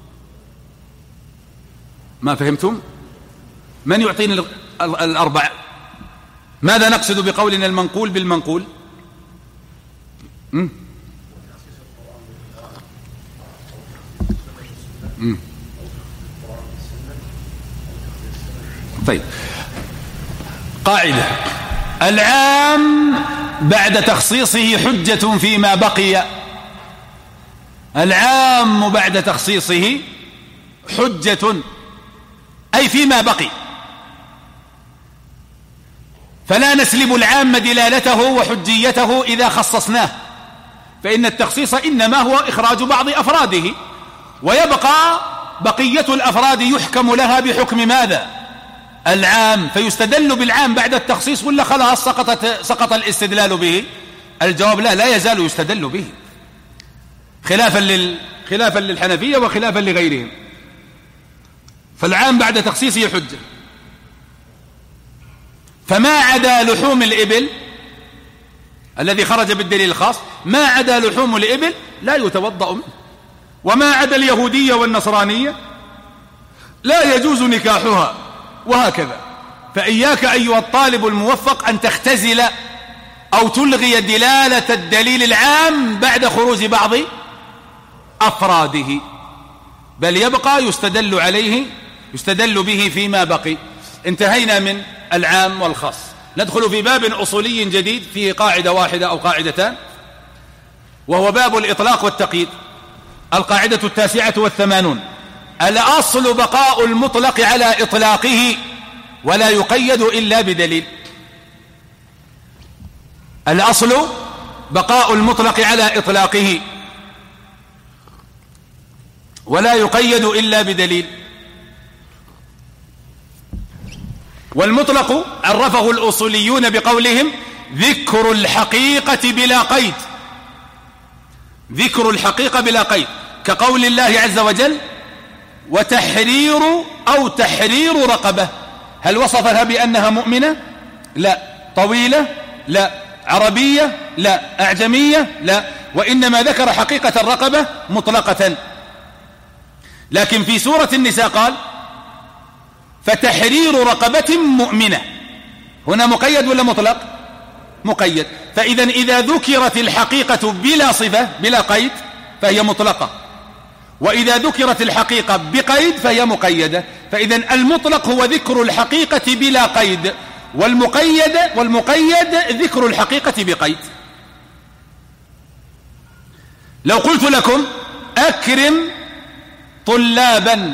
ما فهمتم؟ من يعطيني الأربع؟ ماذا نقصد بقولنا المنقول بالمنقول؟ طيب، قاعدة: العام بعد تخصيصه حجة فيما بقي. العام بعد تخصيصه حجة، أي فيما بقي، فلا نسلب العام دلالته وحجيته إذا خصصناه، فإن التخصيص إنما هو إخراج بعض أفراده، ويبقى بقية الأفراد يحكم لها بحكم ماذا؟ العام. فيستدل بالعام بعد التخصيص، ولا خلاص سقط الاستدلال به؟ الجواب: لا يزال يستدل به، خلافا للحنفية وخلافا لغيرهم. فالعام بعد تخصيصه حجة. فما عدا لحوم الإبل الذي خرج بالدليل الخاص، ما عدا لحوم الإبل لا يتوضأ منه، وما عدا اليهودية والنصرانية لا يجوز نكاحها، وهكذا. فإياك أيها الطالب الموفق أن تختزل أو تلغي دلالة الدليل العام بعد خروج بعض أفراده، بل يبقى يستدل به فيما بقي. انتهينا من العام والخاص. ندخل في باب أصولي جديد فيه قاعدة واحدة أو قاعدتان، وهو باب الإطلاق والتقييد. القاعدة 89: الأصل بقاء المطلق على إطلاقه ولا يقيد إلا بدليل. الأصل بقاء المطلق على إطلاقه ولا يقيد إلا بدليل. والمطلق عرفه الأصوليون بقولهم: ذكر الحقيقة بلا قيد. ذكر الحقيقة بلا قيد، كقول الله عز وجل: وتحرير أو تحرير رقبة. هل وصفها بأنها مؤمنة؟ لا. طويلة؟ لا. عربية؟ لا. أعجمية؟ لا. وإنما ذكر حقيقة الرقبة مطلقة. لكن في سورة النساء قال: فتحرير رقبة مؤمنة. هنا مقيد ولا مطلق؟ مقيد. فإذا إذا ذكرت الحقيقة بلا صفة بلا قيد فهي مطلقة، وإذا ذكرت الحقيقة بقيد فهي مقيدة. فإذا المطلق هو ذكر الحقيقة بلا قيد، والمقيد ذكر الحقيقة بقيد. لو قلت لكم: أكرم طلابا،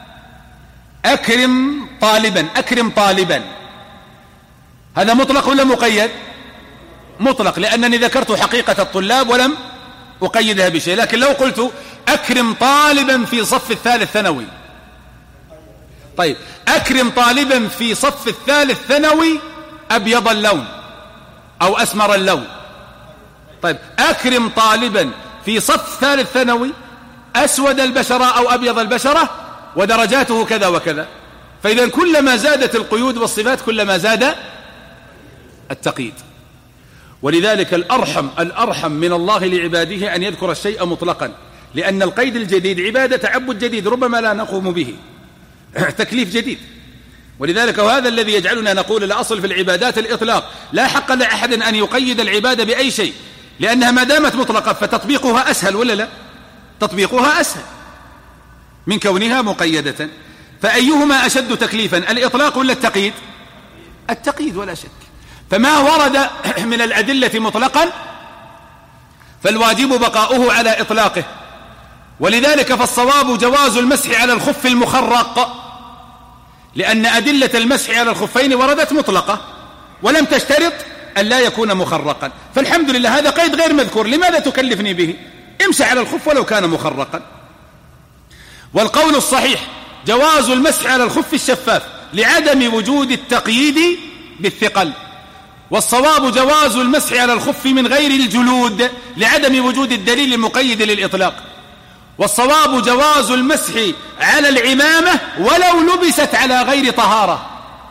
أكرم طالبا، أكرم طالبا، هذا مطلق ولا مقيد؟ مطلق، لأنني ذكرت حقيقة الطلاب ولم أقيدها بشيء. لكن لو قلت: أكرم طالبا في صف الثالث ثانوي، طيب، أكرم طالبا في صف الثالث ثانوي أبيض اللون أو أسمر اللون. طيب، أكرم طالبا في صف ثالث ثانوي أسود البشرة أو أبيض البشرة ودرجاته كذا وكذا. فإذا كلما زادت القيود والصفات كلما زاد التقييد. ولذلك الأرحم من الله لعباده أن يذكر الشيء مطلقا، لأن القيد الجديد عبادة تعبد جديد ربما لا نقوم به، تكليف جديد. ولذلك وهذا الذي يجعلنا نقول الأصل في العبادات الإطلاق، لا حق لأحد أن يقيد العبادة بأي شيء، لأنها ما دامت مطلقة فتطبيقها أسهل ولا لا؟ تطبيقها أسهل من كونها مقيدة. فأيهما أشد تكليفا، الإطلاق ولا التقييد؟ التقييد ولا شك. فما ورد من الأدلة مطلقا فالواجب بقاؤه على إطلاقه، ولذلك فالصواب جواز المسح على الخف المخرق، لأن أدلة المسح على الخفين وردت مطلقة ولم تشترط أن لا يكون مخرقا، فالحمد لله هذا قيد غير مذكور، لماذا تكلفني به؟ امسح على الخف ولو كان مخرقا. والقول الصحيح جواز المسح على الخف الشفاف لعدم وجود التقييد بالثقل، والصواب جواز المسح على الخف من غير الجلود لعدم وجود الدليل المقيد للإطلاق، والصواب جواز المسح على العمامة ولو لبست على غير طهارة،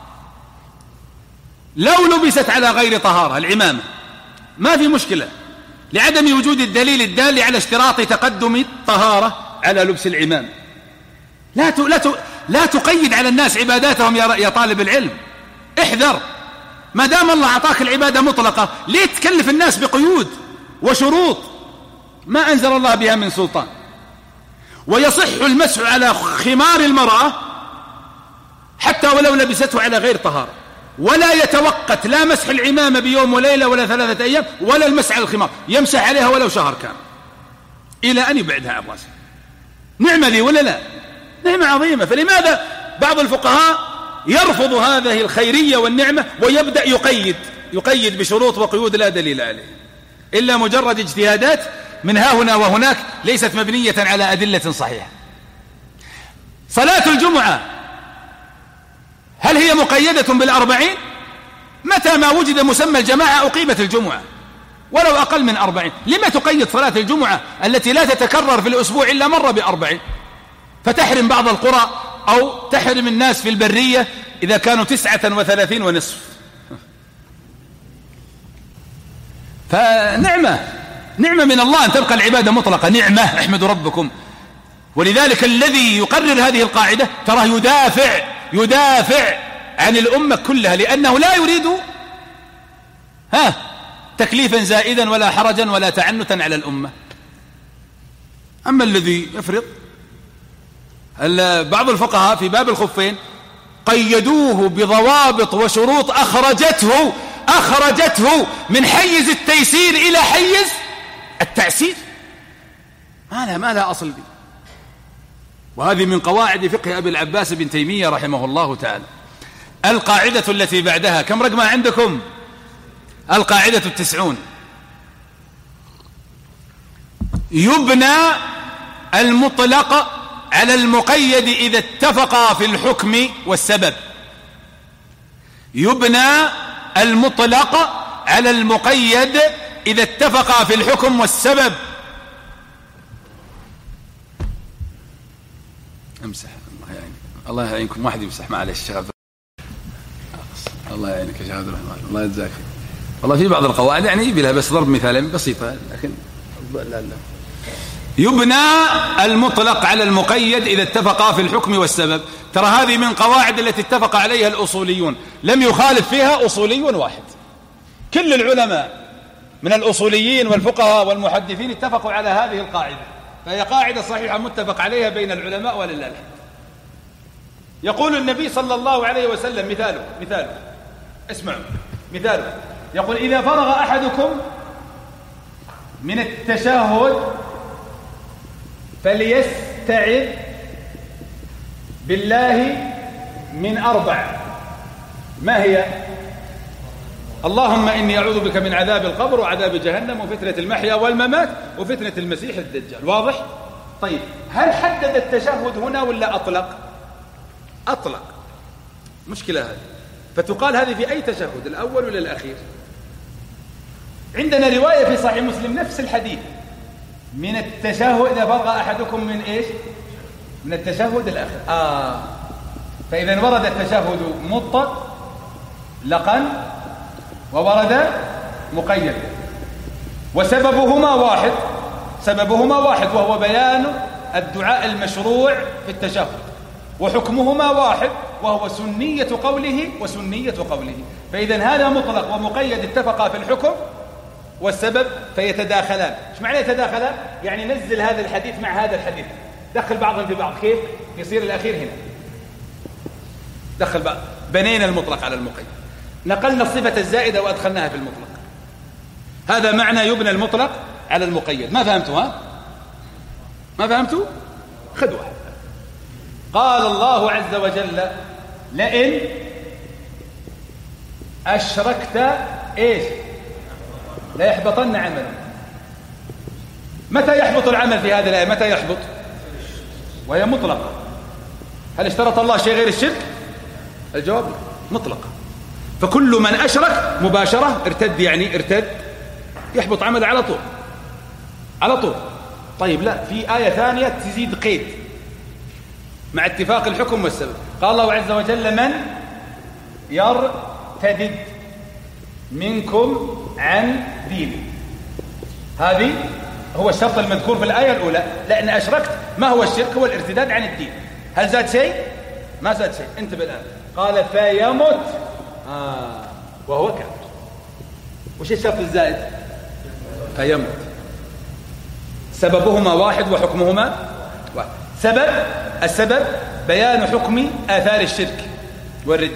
لو لبست على غير طهارة العمامة ما في مشكلة لعدم وجود الدليل الدال على اشتراط تقدم الطهارة على لبس العمامة. لا تقيد على الناس عباداتهم يا طالب العلم، احذر، ما دام الله أعطاك العبادة مطلقة ليه تكلف الناس بقيود وشروط ما أنزل الله بها من سلطان؟ ويصح المسح على خمار المرأة حتى ولو لبسته على غير طهارة، ولا يتوقت لا مسح العمامة بيوم وليلة ولا 3 أيام ولا المسح على الخمار، يمسح عليها ولو شهر كامل إلى أن يبعدها عن رأسه. نعمة لي ولا لا؟ نعمة عظيمة. فلماذا بعض الفقهاء يرفض هذه الخيرية والنعمة ويبدأ يقيد بشروط وقيود لا دليل عليه إلا مجرد اجتهادات من ها هنا وهناك ليست مبنية على أدلة صحيحة؟ صلاة الجمعة هل هي مقيدة بال40؟ متى ما وجد مسمى الجماعة أقيمت الجمعة ولو أقل من 40. لما تقيد صلاة الجمعة التي لا تتكرر في الأسبوع إلا مرة ب40 فتحرم بعض القرى أو تحرم الناس في البرية إذا كانوا 39 ونصف؟ فنعمة من الله أن تبقى العبادة مطلقة، نعمة احمدوا ربكم. ولذلك الذي يقرر هذه القاعدة تراه يدافع عن الأمة كلها، لأنه لا يريد تكليفا زائدا ولا حرجا ولا تعنتا على الأمة. أما الذي يفرض، بعض الفقهاء في باب الخفين قيدوه بضوابط وشروط أخرجته من حيز التيسير إلى حيز التعسير، ما لا أصل به. وهذه من قواعد فقه أبي العباس بن تيمية رحمه الله تعالى. القاعدة التي بعدها كم رقمها عندكم؟ القاعدة 90. يبنى المطلق على المقيد إذا اتفقا في الحكم والسبب. يبنى المطلق على المقيد إذا اتفقا في الحكم والسبب. امسح الله يعينكم، واحد يمسح معلش شيخ عبد الله يعينك يا شيخ عبد الرحمن الله يجزاك. والله في بعض القواعد يعني يبي لها بس ضرب مثال بسيطة، لكن لا يبنى المطلق على المقيد إذا اتفقا في الحكم والسبب. ترى هذه من قواعد التي اتفق عليها الأصوليون، لم يخالف فيها أصولي واحد. كل العلماء من الأصوليين والفقهاء والمحدثين اتفقوا على هذه القاعدة، فهي قاعدة صحيحة متفق عليها بين العلماء ولله الحمد. يقول النبي صلى الله عليه وسلم مثاله اسمعوا مثاله، يقول إذا فرغ أحدكم من التشهد فليستعذ بالله من 4. ما هي؟ اللهم إني أعوذ بك من عذاب القبر وعذاب جهنم وفتنة المحيا والممات وفتنة المسيح الدجال. واضح؟ طيب هل حدد التشهد هنا ولا أطلق؟ مشكلة هذه. فتقال هذه في أي تشهد، الأول ولا الأخير؟ عندنا رواية في صحيح مسلم نفس الحديث، من التشهد إذا فرغ أحدكم من إيش؟ من التشهد الأخير. فإذا ورد التشهد مطلقا وورد مقيدا، وسببهما واحد وهو بيان الدعاء المشروع في التشهد، وحكمهما واحد وهو سنية قوله وسنية قوله. فإذا هذا مطلق ومقيد اتفقا في الحكم والسبب فيتداخلان. ايش معنى يتداخلان؟ يعني نزل هذا الحديث مع هذا الحديث، دخل بعضهم في بعض. كيف يصير الأخير هنا؟ دخل بقى بنينا المطلق على المقيد، نقلنا الصفة الزائدة وأدخلناها في المطلق. هذا معنى يبنى المطلق على المقيد. ما فهمتوا؟ ما فهمتوا؟ خذ واحد. قال الله عز وجل: لئن أشركت إيش؟ لا يحبطن عمله. متى يحبط العمل في هذه الآية؟ متى يحبط؟ وهي مطلقة. هل اشترط الله شيء غير الشرك؟ الجواب مطلقة. فكل من أشرك مباشرة ارتد، يعني ارتد يحبط عمله على طول على طول. طيب لا، في آية ثانية تزيد قيد مع اتفاق الحكم والسبب. قال الله عز وجل: من يرتد منكم عن دينه. هذه هو الشرط المذكور في الآية الأولى. لأن أشركت، ما هو الشرك؟ هو الارتداد عن الدين. هل زاد شيء؟ ما زاد شيء. انتبه الآن. قال: فيمت وهو كافر. وش الشرط الزائد؟ فيمت. سببهما واحد وحكمهما واحد. السبب بيان حكم آثار الشرك والردة.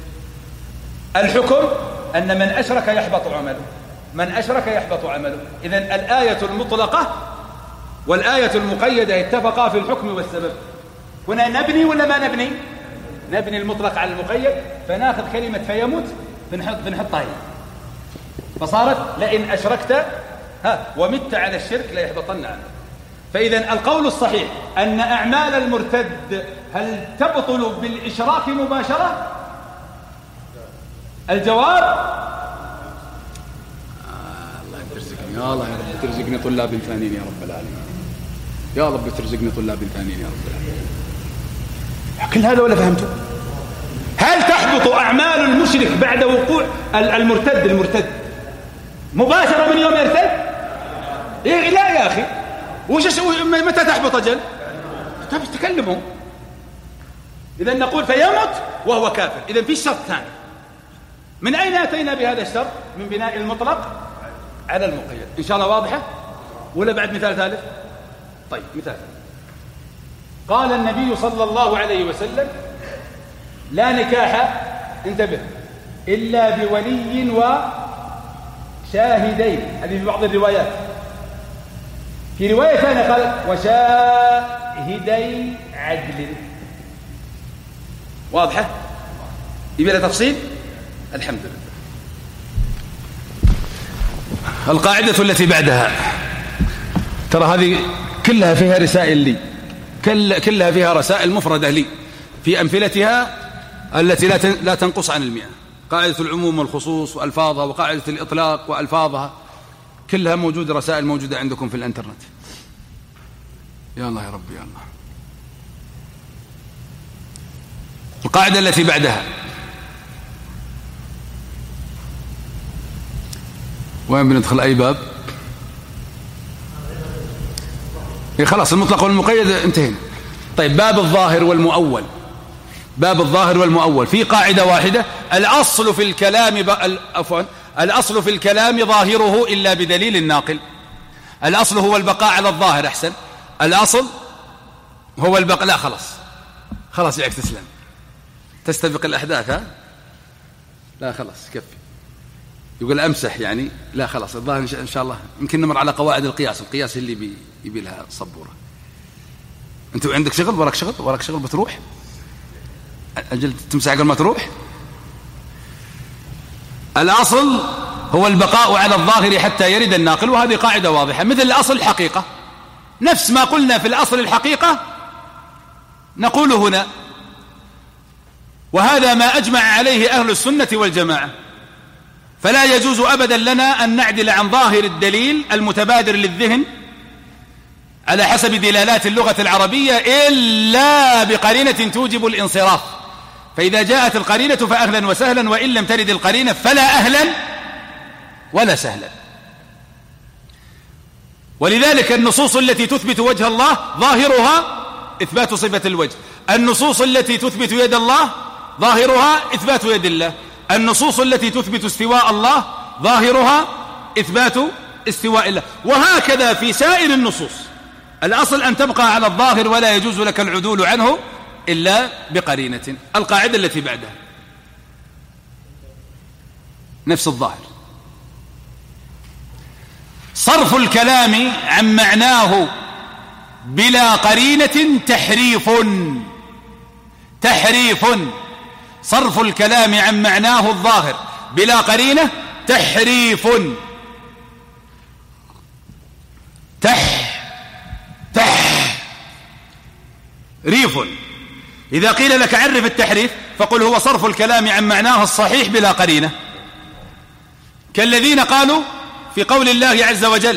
الحكم أن من أشرك يحبط عمله، من أشرك يحبط عمله. إذن الآية المطلقة والآية المقيدة اتفقا في الحكم والسبب. هنا نبني ولا ما نبني؟ نبني المطلق على المقيد، فناخذ كلمة فيمت بنحطها هنا، فصارت: لئن أشركت ومت على الشرك لا يحبطن عنه. فإذا القول الصحيح أن أعمال المرتد هل تبطل بالإشراك مباشرة؟ الجواب: الله يرزقني، يا الله يا رب ترزقني طلاب ثانيين يا رب العالمين، يا رب ترزقني طلاب ثانيين يا رب العالمين. كل هذا ولا فهمته؟ هل تحبط أعمال المشرك بعد وقوع المرتد مباشرة من يوم يرتد؟ إيه لا يا أخي. متى تحبط أجل؟ تكلموا. إذا نقول فيمت وهو كافر. إذا في شرط ثاني. من أين أتينا بهذا الشرط؟ من بناء المطلق على المقيد. إن شاء الله واضحة؟ ولا بعد مثال ثالث؟ طيب مثال ثالث. قال النبي صلى الله عليه وسلم: لا نكاح، انتبه، إلا بولي وشاهدين. هذه في بعض الروايات. في رواية ثانية قال: وشاهدي عدل. واضحة؟ يبقى لها تفصيل؟ الحمد لله. القاعدة التي بعدها، ترى هذه كلها فيها رسائل لي، كلها فيها رسائل مفردة لي في أمثلتها التي لا تنقص عن 100. قاعدة العموم والخصوص وألفاظها، وقاعدة الإطلاق وألفاظها، كلها موجودة، رسائل موجودة عندكم في الانترنت. يا الله يا رب يا الله. القاعدة التي بعدها، وين بندخل أي باب؟ خلاص المطلق والمقيد انتهينا. طيب باب الظاهر والمؤول. باب الظاهر والمؤول في قاعدة واحدة: الأصل في الكلام ظاهره إلا بدليل الناقل. الأصل هو البقاء على الظاهر. أحسن، الأصل هو البقاء. لا خلاص يعك تسلم، تستبق الأحداث. لا خلاص كفي. يقول أمسح يعني، لا خلاص الظاهر إن شاء الله يمكن نمر على قواعد القياس اللي يبي لها صبورة. أنتوا عندك شغل، وراك شغل بتروح أجل تمسح قبل ما تروح. الأصل هو البقاء على الظاهر حتى يرد الناقل، وهذه قاعدة واضحة. مثل الأصل الحقيقة، نفس ما قلنا في الأصل الحقيقة نقول هنا، وهذا ما أجمع عليه أهل السنة والجماعة. فلا يجوز أبدا لنا أن نعدل عن ظاهر الدليل المتبادر للذهن على حسب دلالات اللغة العربية إلا بقرينة توجب الانصراف. فإذا جاءت القرينة فأهلا وسهلا، وإن لم ترد القرينة فلا أهلا ولا سهلا. ولذلك النصوص التي تثبت وجه الله ظاهرها إثبات صفة الوجه، النصوص التي تثبت يد الله ظاهرها إثبات يد الله، النصوص التي تثبت استواء الله ظاهرها إثبات استواء الله، وهكذا في سائر النصوص. الأصل أن تبقى على الظاهر ولا يجوز لك العدول عنه إلا بقرينة. القاعدة التي بعدها نفس الظاهر، صرف الكلام عن معناه بلا قرينة تحريف. صرف الكلام عن معناه الظاهر بلا قرينة تحريف. تحريف. إذا قيل لك عرف التحريف فقل هو صرف الكلام عن معناه الصحيح بلا قرينة، كالذين قالوا في قول الله عز وجل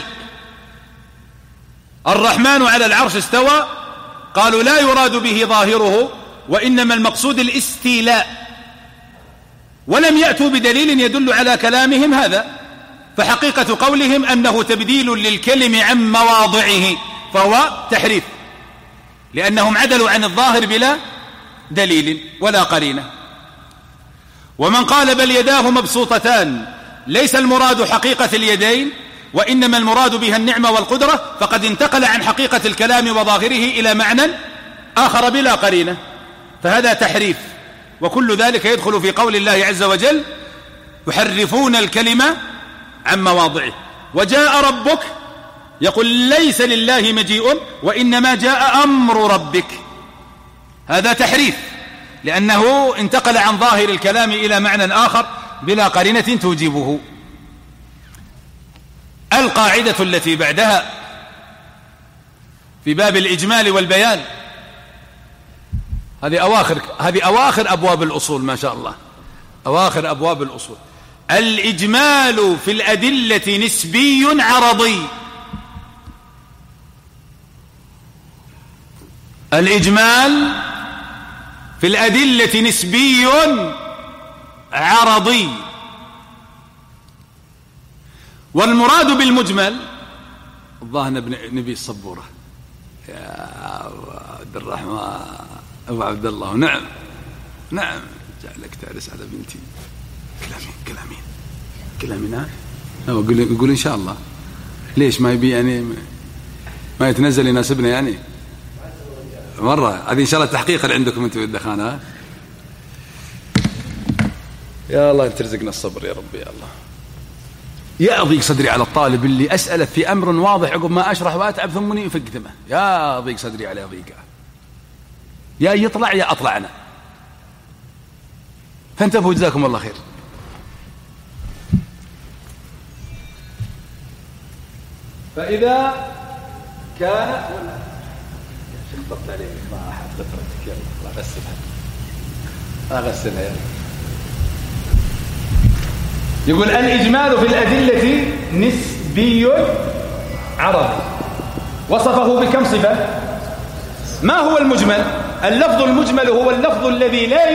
الرحمن على العرش استوى، قالوا لا يراد به ظاهره وإنما المقصود الاستيلاء، ولم يأتوا بدليل يدل على كلامهم هذا، فحقيقة قولهم أنه تبديل للكلم عن مواضعه، فهو تحريف، لأنهم عدلوا عن الظاهر بلا دليل ولا قرينة. ومن قال بل يداه مبسوطتان ليس المراد حقيقة اليدين وإنما المراد بها النعمة والقدرة، فقد انتقل عن حقيقة الكلام وظاهره إلى معنى آخر بلا قرينة، فهذا تحريف. وكل ذلك يدخل في قول الله عز وجل يحرفون الكلمة عن مواضعه. وجاء ربك يقول ليس لله مجيء وإنما جاء أمر ربك، هذا تحريف لأنه انتقل عن ظاهر الكلام إلى معنى آخر بلا قرينة توجبه. القاعدة التي بعدها في باب الإجمال والبيان، هذه أواخر أبواب الأصول، ما شاء الله، أواخر أبواب الأصول. الإجمال في الأدلة نسبي عرضي. الإجمال في الأدلة نسبي عرضي، والمراد بالمجمل الظاهر نبي الصبورة يا عبد الرحمن أبو عبد الله. نعم جعلك تارس على بنتي. كلامين يقول إن شاء الله. ليش ما يبي يعني ما يتنزل يناسبنا يعني مرة هذه إن شاء الله تحقيقا عندكم أنتم الدخانة. يا الله ترزقنا الصبر يا رب. يا الله يا أضيق صدري على الطالب اللي أسأله في أمر واضح عقب ما أشرح وأتعب ثم ينفق دمه. يا أضيق صدري على ضيقه، يا يطلع يا أطلعنا، فانتبهوا جزاكم الله خير. فإذا كان شخطت عليك ما أحد غفرتك، يلا أغسلها يلا. يقول الإجمال في الأدلة نسبي عرضي، وصفه بكم صفة. ما هو المجمل؟ اللفظ المجمل هو اللفظ الذي لا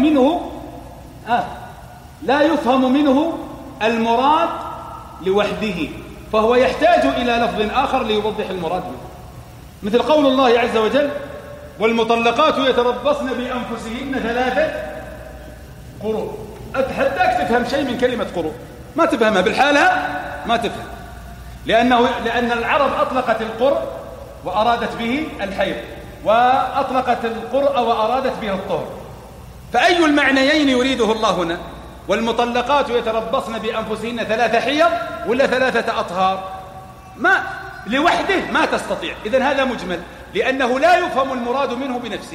يفهم منه المراد لوحده، فهو يحتاج إلى لفظ آخر ليوضح المراد منه، مثل قول الله عز وجل والمطلقات يتربصن بأنفسهن 3 قروء. أتحداك تفهم شيء من كلمة قروء، ما تفهمها بالحالة، ما تفهم، لأن العرب أطلقت القرء وأرادت به الحيض، وأطلقت القرء وأرادت به الطهر، فأي المعنيين يريده الله هنا؟ والمطلقات يتربصن بأنفسهن 3 حيض ولا 3 أطهار؟ ما لوحده ما تستطيع. إذن هذا مجمل لأنه لا يفهم المراد منه بنفسه،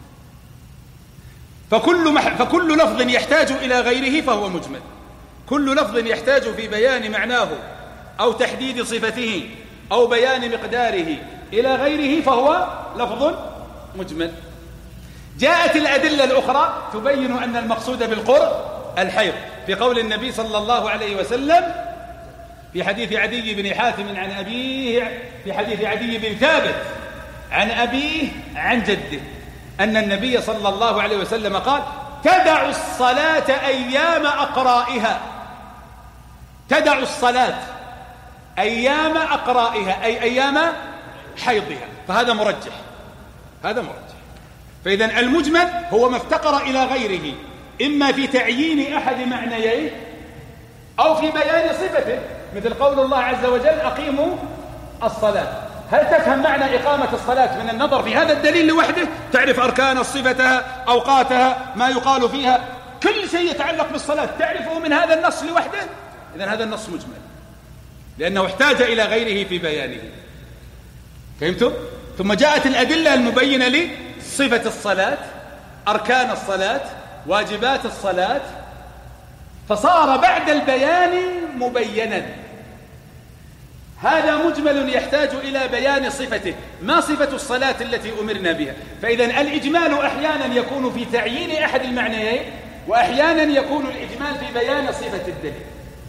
فكل لفظ يحتاج إلى غيره فهو مجمل. كل لفظ يحتاج في بيان معناه أو تحديد صفته أو بيان مقداره إلى غيره فهو لفظ مجمل. جاءت الأدلة الأخرى تبين أن المقصود بالقرء الحيض، في قول النبي صلى الله عليه وسلم في حديث عدي بن حاتم عن أبيه، في حديث عدي بن ثابت عن أبيه عن جده، أن النبي صلى الله عليه وسلم قال تدع الصلاة أيام أقرائها. تدع الصلاة أيام أقرائها أي أيام حيضها، فهذا مرجح، هذا مرجح. فإذن المجمل هو ما افتقر إلى غيره، إما في تعيين أحد معنييه أو في بيان صفته، مثل قول الله عز وجل أقيموا الصلاة، هل تفهم معنى إقامة الصلاة من النظر في هذا الدليل لوحده؟ تعرف أركان صفتها، أوقاتها، ما يقال فيها، كل شيء يتعلق بالصلاة تعرفه من هذا النص لوحده؟ إذن هذا النص مجمل لأنه احتاج إلى غيره في بيانه. فهمتم؟ ثم جاءت الأدلة المبينة لصفة الصلاة، أركان الصلاة، واجبات الصلاة، فصار بعد البيان مبينا. هذا مجمل يحتاج إلى بيان صفته، ما صفة الصلاة التي أمرنا بها. فإذا الإجمال أحيانا يكون في تعيين أحد المعنيين، وأحيانا يكون الإجمال في بيان صفة الدليل.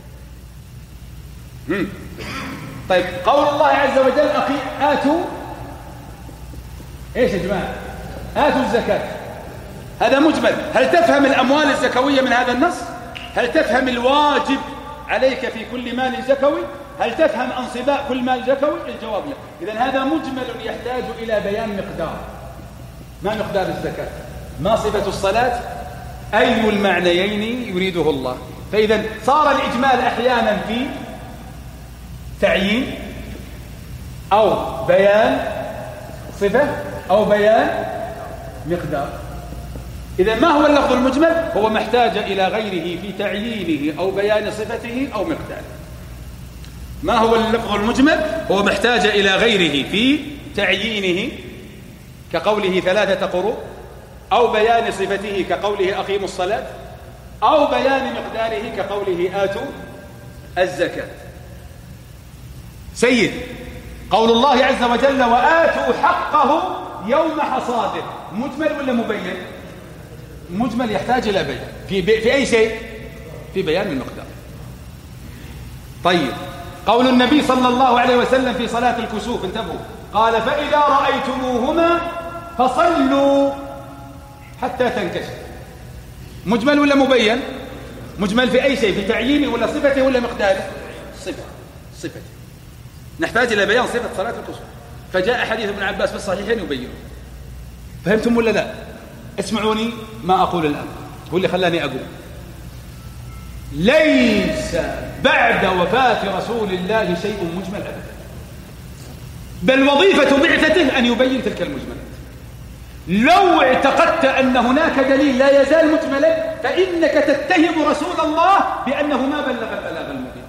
طيب، قول الله عز وجل آتوا إيش يا جماعة؟ آتوا الزكاة، هذا مجمل. هل تفهم الأموال الزكوية من هذا النص؟ هل تفهم الواجب عليك في كل مال زكوي؟ هل تفهم أنصباء كل مال زكوي؟ الجواب لا. إذن هذا مجمل يحتاج إلى بيان مقدار. ما مقدار الزكاة؟ ما صفة الصلاة؟ أي المعنيين يريده الله؟ فإذا صار الإجمال أحيانا في تعيين أو بيان صفة أو بيان مقدار. إذا ما هو اللفظ المجمل؟ هو ما احتاج إلى غيره في تعيينه أو بيان صفته أو مقداره. ما هو اللفظ المجمل؟ هو ما احتاج إلى غيره في تعيينه كقوله 3 قروء، أو بيان صفته كقوله أقيموا الصلاة، أو بيان مقداره كقوله آتوا الزكاة. سيد، قول الله عز وجل وآتوا حقه يوم حصاده، مجمل ولا مبين؟ مجمل يحتاج إلى بيان في أي شيء؟ في بيان المقدار. طيب، قول النبي صلى الله عليه وسلم في صلاة الكسوف، انتبهوا، قال فإذا رأيتموهما فصلوا حتى تنكشف. مجمل ولا مبين؟ مجمل في أي شيء؟ في تعيينه ولا صفته ولا مقداره؟ صفته. نحتاج إلى بيان صفة صلاة الكسوف، فجاء حديث ابن عباس في الصحيحين يبينه. فهمتم ولا لا؟ اسمعوني ما أقول الآن، هو اللي خلاني أقول. ليس بعد وفاة رسول الله شيء مجمل أبدا، بل وظيفة بعثته أن يبين تلك المجملات. لو اعتقدت أن هناك دليل لا يزال مجملا فإنك تتهم رسول الله بأنه ما بلغ البلاغ المبين.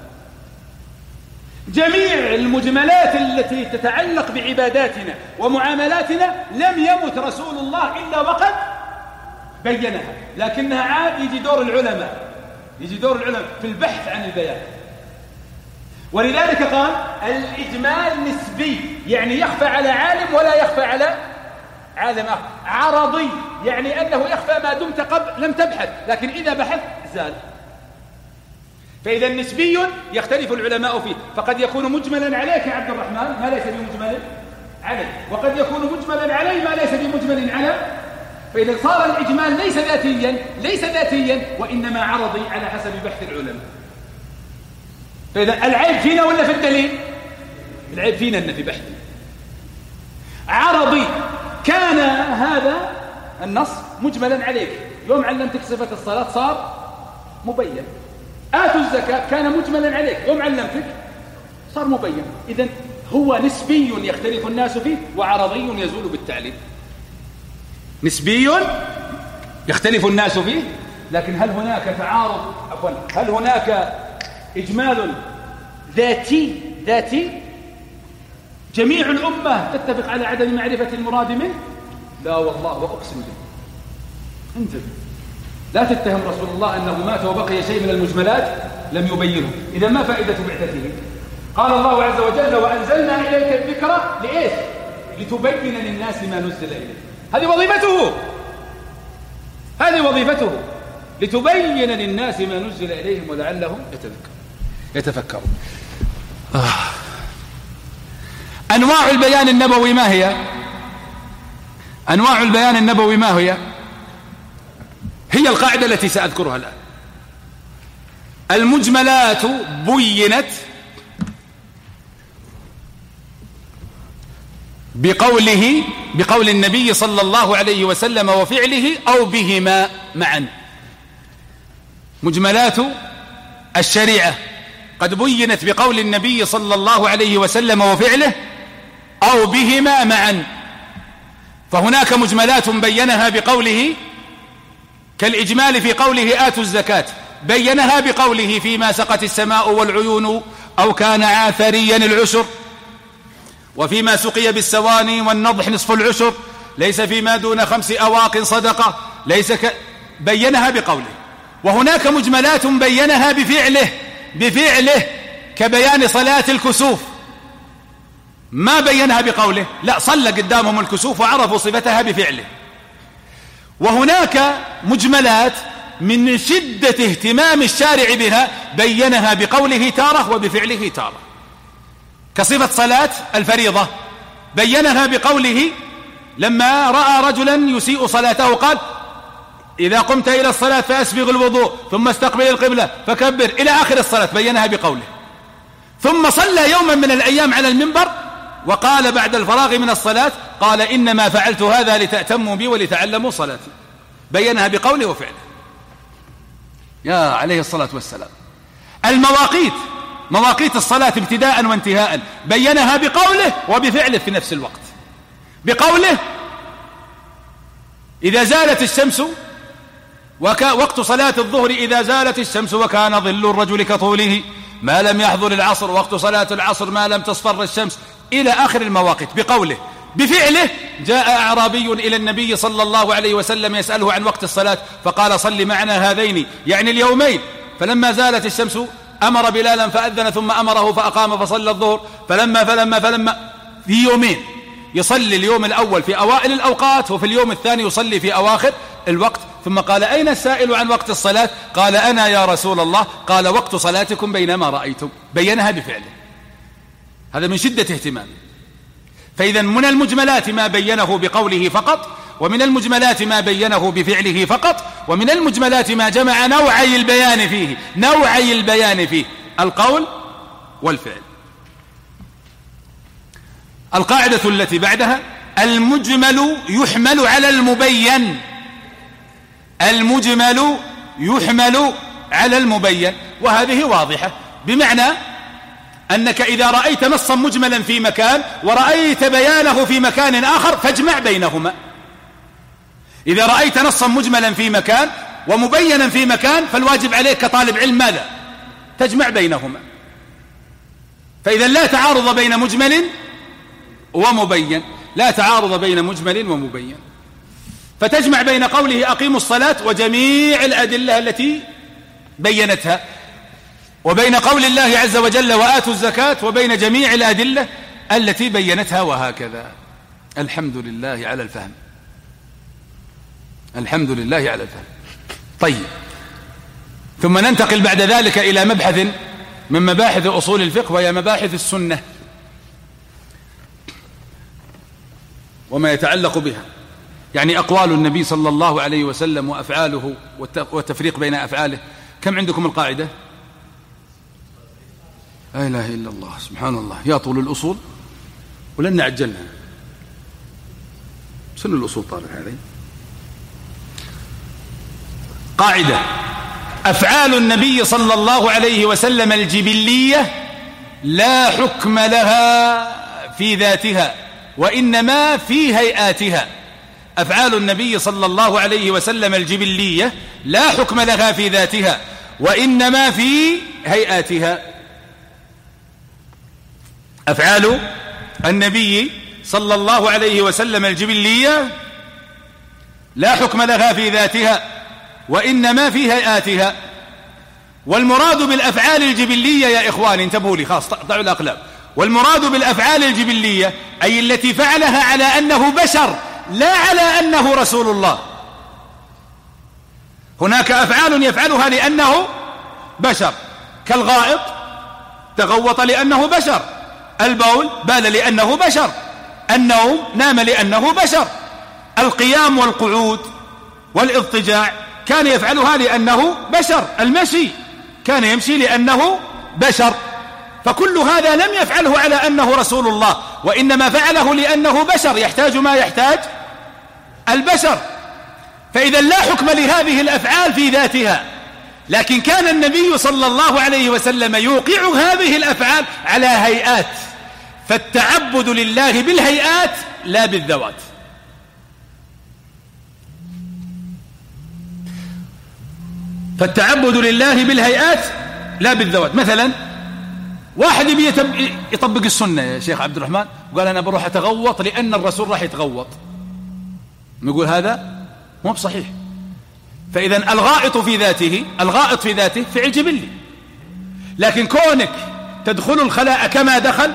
جميع المجملات التي تتعلق بعباداتنا ومعاملاتنا لم يمت رسول الله إلا وقد بينها، لكنها عاد يجي دور العلماء في البحث عن البيان. ولذلك قال الإجمال نسبي، يعني يخفى على عالم ولا يخفى على عالم آخر. عرضي، يعني أنه يخفى ما دمت قبل لم تبحث، لكن إذا بحث زال. فإذا نسبي يختلف العلماء فيه، فقد يكون مجملا عليك يا عبد الرحمن ما ليس بمجمل عليه، وقد يكون مجملا علي ما ليس بمجمل على. فإذا صار الإجمال ليس ذاتيا وإنما عرضي على حسب بحث العلماء. فإذا العيب فينا ولا في الدليل؟ العيب فينا أن في بحث عرضي. كان هذا النص مجملا عليك، يوم علمتك صفة الصلاة صار مبين. آتوا الزكاة كان مجملا عليك، يوم علمتك صار مبين. إذن هو نسبي يختلف الناس فيه، وعرضي يزول بالتعليم. نسبي يختلف الناس فيه، لكن هل هناك تعارض؟ هل هناك إجمال ذاتي جميع الأمة تتفق على عدم معرفة المراد منه؟ لا والله وأقسم به. انتبه، لا تتهم رسول الله أنه مات وبقي شيء من المجملات لم يبينه. إذا ما فائدة بعثته؟ قال الله عز وجل وأنزلنا إليك الذكر لإيش؟ لتبين للناس ما نزل إليه. هذه وظيفته لتبين للناس ما نزل إليهم ولعلهم يتفكرون. أنواع البيان النبوي ما هي؟ أنواع البيان النبوي ما هي؟ هي القاعدة التي سأذكرها الآن. المجملات بينت بقول النبي صلى الله عليه وسلم وفعله أو بهما معا. مجملات الشريعة قد بينت بقول النبي صلى الله عليه وسلم وفعله، أو بهما معا. فهناك مجملات بينها بقوله كالإجمال في قوله آتوا الزكاة، بينها بقوله فيما سقت السماء والعيون أو كان عاثريا العشر، وفيما سقي بالسواني والنضح نصف العشر، ليس فيما دون 5 أواق صدقة، بينها بقوله. وهناك مجملات بينها بفعله كبيان صلاة الكسوف، ما بينها بقوله، لا، صلى قدامهم الكسوف وعرفوا صفتها بفعله. وهناك مجملات من شدة اهتمام الشارع بها بينها بقوله تارة وبفعله تارة، كصفة صلاة الفريضة بينها بقوله لما رأى رجلا يسيء صلاته قال إذا قمت إلى الصلاة فأسبغ الوضوء ثم استقبل القبلة فكبر إلى آخر الصلاة، بينها بقوله. ثم صلى يوما من الأيام على المنبر وقال بعد الفراغ من الصلاة قال إنما فعلت هذا لتأتموا بي ولتعلموا صلاتي، بينها بقوله وفعله يا عليه الصلاة والسلام. المواقيت، مواقيت الصلاة ابتداء وانتهاء بينها بقوله وبفعله في نفس الوقت. بقوله إذا زالت الشمس وقت صلاة الظهر إذا زالت الشمس وكان ظل الرجل كطوله ما لم يحضر العصر، وقت صلاة العصر ما لم تصفر الشمس، إلى آخر المواقيت بقوله. بفعله جاء أعرابي إلى النبي صلى الله عليه وسلم يسأله عن وقت الصلاة فقال صل معنا هذين يعني اليومين، فلما زالت الشمس أمر بلالا فأذن ثم أمره فأقام فصلى الظهر، فلما في يومين يصلي اليوم الأول في أوائل الأوقات وفي اليوم الثاني يصلي في أواخر الوقت. ثم قال أين السائل عن وقت الصلاة؟ قال أنا يا رسول الله. قال وقت صلاتكم بينما رأيتم، بينها بفعله. هذا من شدة اهتمامه. فإذا من المجملات ما بينه بقوله فقط، ومن المجملات ما بينه بفعله فقط، ومن المجملات ما جمع نوعي البيان فيه القول والفعل. القاعدة التي بعدها المجمل يحمل على المبين، المجمل يحمل على المبين، وهذه واضحة، بمعنى أنك إذا رأيت نصا مجملا في مكان ورأيت بيانه في مكان آخر فاجمع بينهما. إذا رأيت نصا مجملا في مكان ومبينا في مكان فالواجب عليك كطالب علم ماذا؟ تجمع بينهما. فإذا لا تعارض بين مجمل ومبين، لا تعارض بين مجمل ومبين، فتجمع بين قوله أقيموا الصلاة وجميع الأدلة التي بينتها، وبين قول الله عز وجل وآتوا الزكاة، وبين جميع الأدلة التي بينتها، وهكذا. الحمد لله على الفهم، الحمد لله على الفهم. طيب، ثم ننتقل بعد ذلك إلى مبحث من مباحث أصول الفقه، وهي مباحث السنة وما يتعلق بها، يعني أقوال النبي صلى الله عليه وسلم وأفعاله والتفريق بين أفعاله. كم عندكم القاعدة؟ لا إله إلا الله، سبحان الله، يا طول الأصول ولن نعجلها. سن الأصول طالب هذه. قاعدة: أفعال النبي صلى الله عليه وسلم الجبلية لا حكم لها في ذاتها، وإنما في هيئاتها. أفعال النبي صلى الله عليه وسلم الجبلية لا حكم لها في ذاتها، وإنما في هيئاتها. أفعال النبي صلى الله عليه وسلم الجبلية لا حكم لها في ذاتها، وإنما في هيئاتها. والمراد بالأفعال الجبلية يا إخواني، انتبهوا لي، خلاص ضعوا الأقلام. والمراد بالأفعال الجبلية أي التي فعلها على أنه بشر لا على أنه رسول الله. هناك أفعال يفعلها لأنه بشر، كالغائط تغوط لأنه بشر، البول بال لأنه بشر، النوم نام لأنه بشر، القيام والقعود والاضطجاع كان يفعلها لأنه بشر، المشي كان يمشي لأنه بشر. فكل هذا لم يفعله على أنه رسول الله، وإنما فعله لأنه بشر يحتاج ما يحتاج البشر. فإذا لا حكم لهذه الأفعال في ذاتها، لكن كان النبي صلى الله عليه وسلم يوقع هذه الأفعال على هيئات، فالتعبد لله بالهيئات لا بالذوات. فالتعبد لله بالهيئات لا بالذوات. مثلا واحد يطبق السنة يا شيخ عبد الرحمن وقال أنا بروح أتغوط لأن الرسول راح يتغوط، نقول هذا مو بصحيح. فإذا الغائط في ذاته فعل جبلي، لكن كونك تدخل الخلاء كما دخل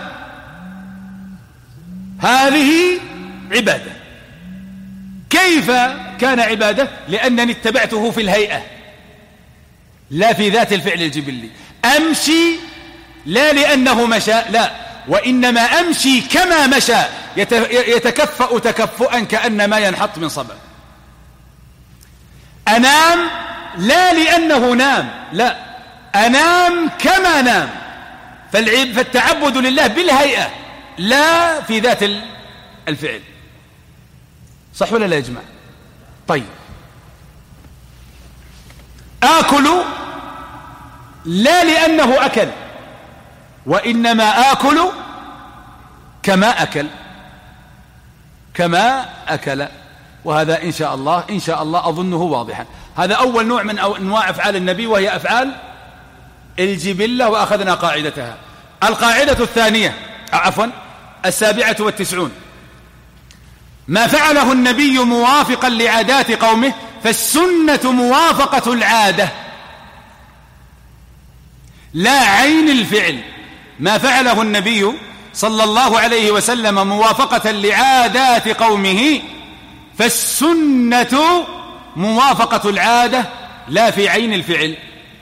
هذه عبادة. كيف كان عبادة؟ لأنني اتبعته في الهيئة لا في ذات الفعل الجبلي. أمشي لا لأنه مشى، لا، وإنما أمشي كما مشى، يتكفأ تكفؤا كأنما ينحط من صبب. أنام لا لأنه نام، لا، أنام كما نام. فالتعبد لله بالهيئة لا في ذات الفعل. صح ولا لا يا جماعة؟ طيب، آكل لا لأنه أكل، وإنما آكل كما أكل. وهذا إن شاء الله أظنه واضحا. هذا أول نوع من أنواع أفعال النبي، وهي أفعال الجبلة، وأخذنا قاعدتها. القاعدة الثانية، عفوا 97، ما فعله النبي موافقا لعادات قومه فالسنة موافقة العادة لا عين الفعل. ما فعله النبي صلى الله عليه وسلم موافقة لعادات قومه فالسنة موافقة العادة لا في عين الفعل.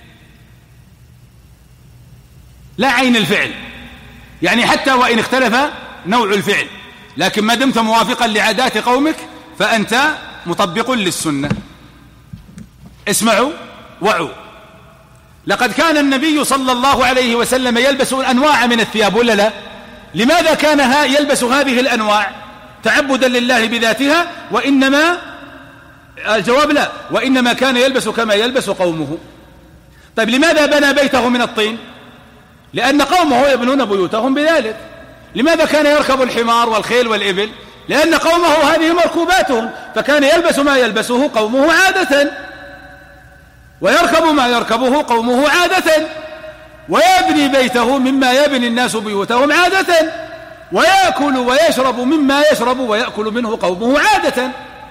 لا عين الفعل، يعني حتى وإن اختلف نوع الفعل، لكن ما دمت موافقا لعادات قومك فأنت مطبق للسنة. اسمعوا وعوا. لقد كان النبي صلى الله عليه وسلم يلبس أنواع من الثياب ولا لا؟ لماذا كان يلبس هذه الأنواع؟ تعبدا لله بذاتها؟ وإنما الجواب لا، وإنما كان يلبس كما يلبس قومه. طيب لماذا بنى بيته من الطين؟ لأن قومه يبنون بيوتهم بذلك. لماذا كان يركب الحمار والخيل والإبل؟ لأن قومه هذه مركوباتهم، فكان يلبس ما يلبسه قومه عادة، ويركب ما يركبه قومه عادة، ويبني بيته مما يبني الناس بيوتهم عادة، ويأكل ويشرب مما يشرب ويأكل منه قومه عادة.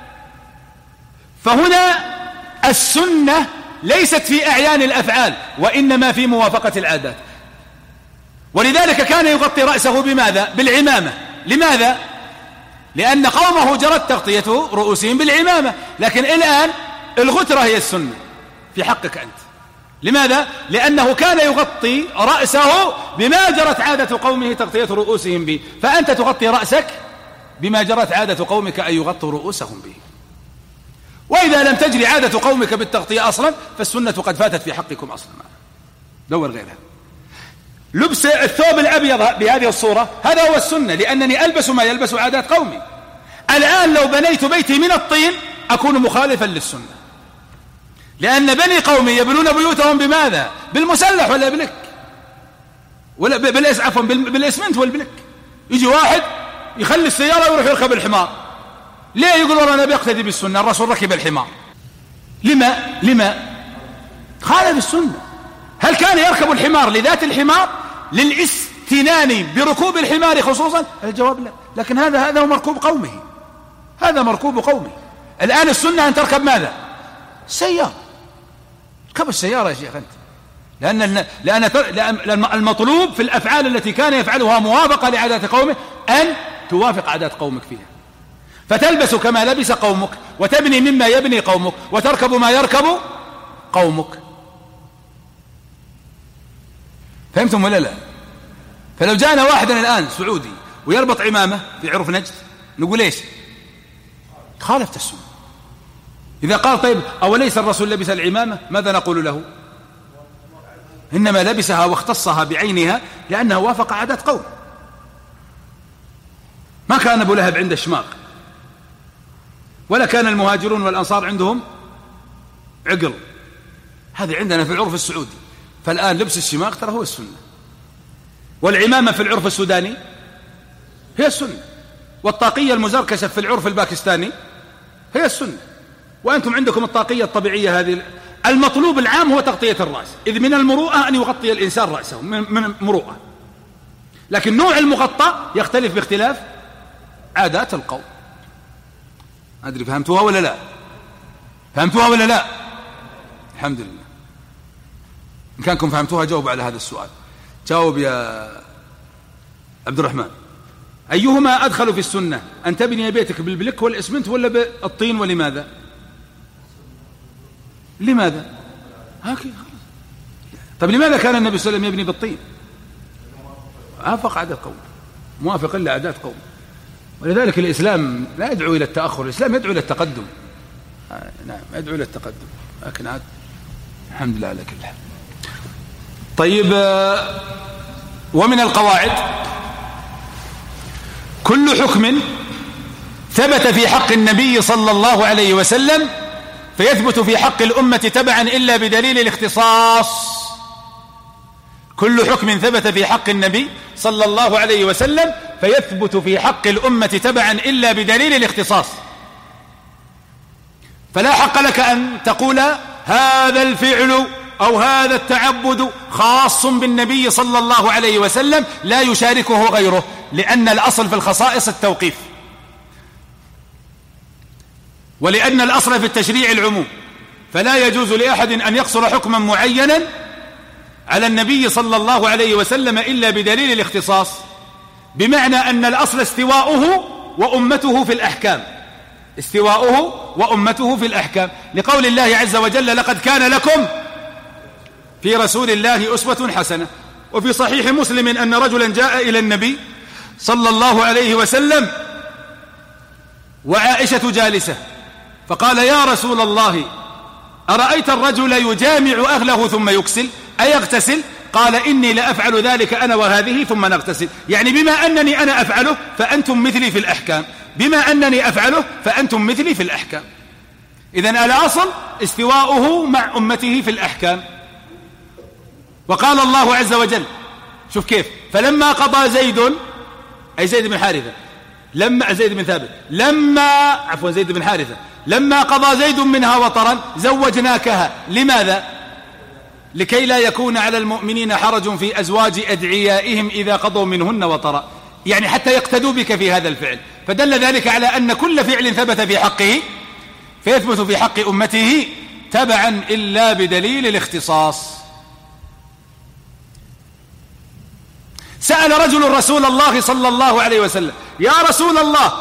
فهنا السنة ليست في أعيان الأفعال، وإنما في موافقة العادات. ولذلك كان يغطي رأسه بماذا؟ بالعمامة. لماذا؟ لأن قومه جرت تغطية رؤوسهم بالعمامة، لكن الآن الغترة هي السنة في حقك أنت. لماذا؟ لأنه كان يغطي رأسه بما جرت عادة قومه تغطية رؤوسهم به، فأنت تغطي رأسك بما جرت عادة قومك أن يغطوا رؤوسهم به. وإذا لم تجري عادة قومك بالتغطية أصلا فالسنة قد فاتت في حقكم أصلا. دور غيرها. لبس الثوب الأبيض بهذه الصورة هذا هو السنة، لأنني ألبس ما يلبس عادات قومي. الآن لو بنيت بيتي من الطين أكون مخالفا للسنة، لأن بني قومي يبنون بيوتهم بماذا؟ بالمسلح ولا بلك، ولا بالإسمنت والبلك. يجي واحد يخلي السيارة ويروح يركب الحمار. ليه؟ يقول أنا بيقتدي بالسنة، الرسول ركب الحمار. لما؟ خالف السنة. هل كان يركب الحمار لذات الحمار للاستنان بركوب الحمار خصوصا؟ الجواب لا، لكن هذا هو مركوب قومه، هذا مركوب قومه. الآن السنة أن تركب ماذا؟ سيارة. ركب السيارة يا شيخ أنت، لأن المطلوب في الأفعال التي كان يفعلها موافقة لعادات قومه أن توافق عادات قومك فيها. فتلبس كما لبس قومك، وتبني مما يبني قومك، وتركب ما يركب قومك. فهمتم ولا لا؟ فلو جاءنا واحدا الآن سعودي ويربط عمامة في عرف نجد نقول ايش؟ خالفت السنة. إذا قال طيب أوليس الرسول لبس العمامة ماذا نقول له؟ إنما لبسها واختصها بعينها لأنها وافق عادات قوم. ما كان أبو لهب عند الشماغ، ولا كان المهاجرون والأنصار عندهم عقل. هذه عندنا في العرف السعودي. فالآن لبس الشماغ ترى هو السنة، والعمامة في العرف السوداني هي السنة. والطاقية المزركشة في العرف الباكستاني هي السنة، وأنتم عندكم الطاقية الطبيعية هذه. المطلوب العام هو تغطية الرأس، إذ من المروءة أن يغطي الإنسان رأسه، من المروءة، لكن نوع المغطى يختلف باختلاف عادات القوم. أدري فهمتوها ولا لا؟ فهمتوها ولا لا؟ الحمد لله. إن كانكم فهمتوها جاوب على هذا السؤال. جاوب يا عبد الرحمن. أيهما أدخل في السنة، أن تبني بيتك بالبلك والإسمنت ولا بالطين، ولماذا؟ لماذا؟ طب لماذا كان النبي صلى الله عليه وسلم يبني بالطين؟ وافق عادات قوم، موافق إلا عادات قوم. ولذلك الإسلام لا يدعو إلى التأخر، الإسلام يدعو إلى التقدم. نعم يدعو إلى التقدم، لكن عاد الحمد لله على كل حال. طيب، ومن القواعد كل حكم ثبت في حق النبي صلى الله عليه وسلم فيثبت في حق الأمة تبعا إلا بدليل الاختصاص. كل حكم ثبت في حق النبي صلى الله عليه وسلم فيثبت في حق الأمة تبعا إلا بدليل الاختصاص. فلا حق لك أن تقول هذا الفعل أو هذا التعبد خاص بالنبي صلى الله عليه وسلم لا يشاركه غيره، لأن الأصل في الخصائص التوقيف، ولأن الأصل في التشريع العموم، فلا يجوز لأحد أن يقصر حكما معينا على النبي صلى الله عليه وسلم إلا بدليل الاختصاص، بمعنى أن الأصل استواؤه وأمته في الأحكام، استواؤه وأمته في الأحكام، لقول الله عز وجل لقد كان لكم في رسول الله أسوة حسنة. وفي صحيح مسلم أن رجلا جاء إلى النبي صلى الله عليه وسلم وعائشة جالسة، فقال يا رسول الله أرأيت الرجل يجامع أهله ثم يكسل أيغتسل؟ قال إني لأفعل ذلك أنا وهذه ثم نغتسل. يعني بما أنني أنا أفعله فأنتم مثلي في الأحكام، بما أنني أفعله فأنتم مثلي في الأحكام. إذن الأصل استواؤه مع أمته في الأحكام. وقال الله عز وجل، شوف كيف، فلما قضى زيد، أي زيد بن حارثة، لما زيد بن ثابت، زيد بن حارثة، لما قضى زيد منها وطرا زوجناكها. لماذا؟ لكي لا يكون على المؤمنين حرج في أزواج أدعيائهم إذا قضوا منهن وطرا، يعني حتى يقتدوا بك في هذا الفعل. فدل ذلك على أن كل فعل ثبت في حقه فيثبت في حق أمته تبعا إلا بدليل الاختصاص. سأل رجل رسول الله صلى الله عليه وسلم يا رسول الله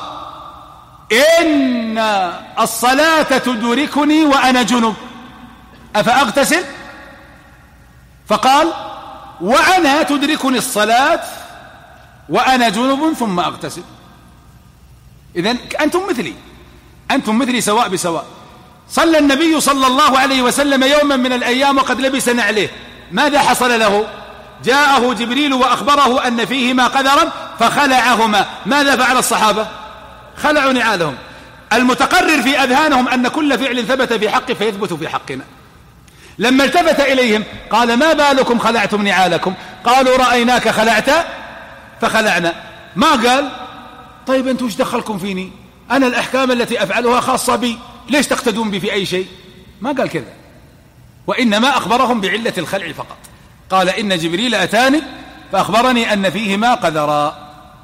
إن الصلاة تدركني وأنا جنب أفأغتسل؟ فقال وأنا تدركني الصلاة وأنا جنب ثم أغتسل. إذن أنتم مثلي سواء بسواء. صلى النبي صلى الله عليه وسلم يوما من الأيام وقد لبس نعليه، ماذا حصل له؟ جاءه جبريل وأخبره أن فيهما قدرا فخلعهما. ماذا فعل الصحابة؟ خلعوا نعالهم. المتقرر في أذهانهم أن كل فعل ثبت في حقه فيثبت في حقنا. لما التفت إليهم قال ما بالكم خلعتم نعالكم؟ قالوا رأيناك خلعت فخلعنا. ما قال طيب أنتم ايش دخلكم فيني؟ أنا الأحكام التي أفعلها خاصة بي، ليش تقتدون بي في أي شيء؟ ما قال كذا، وإنما أخبرهم بعلة الخلع فقط. قال إن جبريل أتاني فأخبرني أن فيهما قدرا.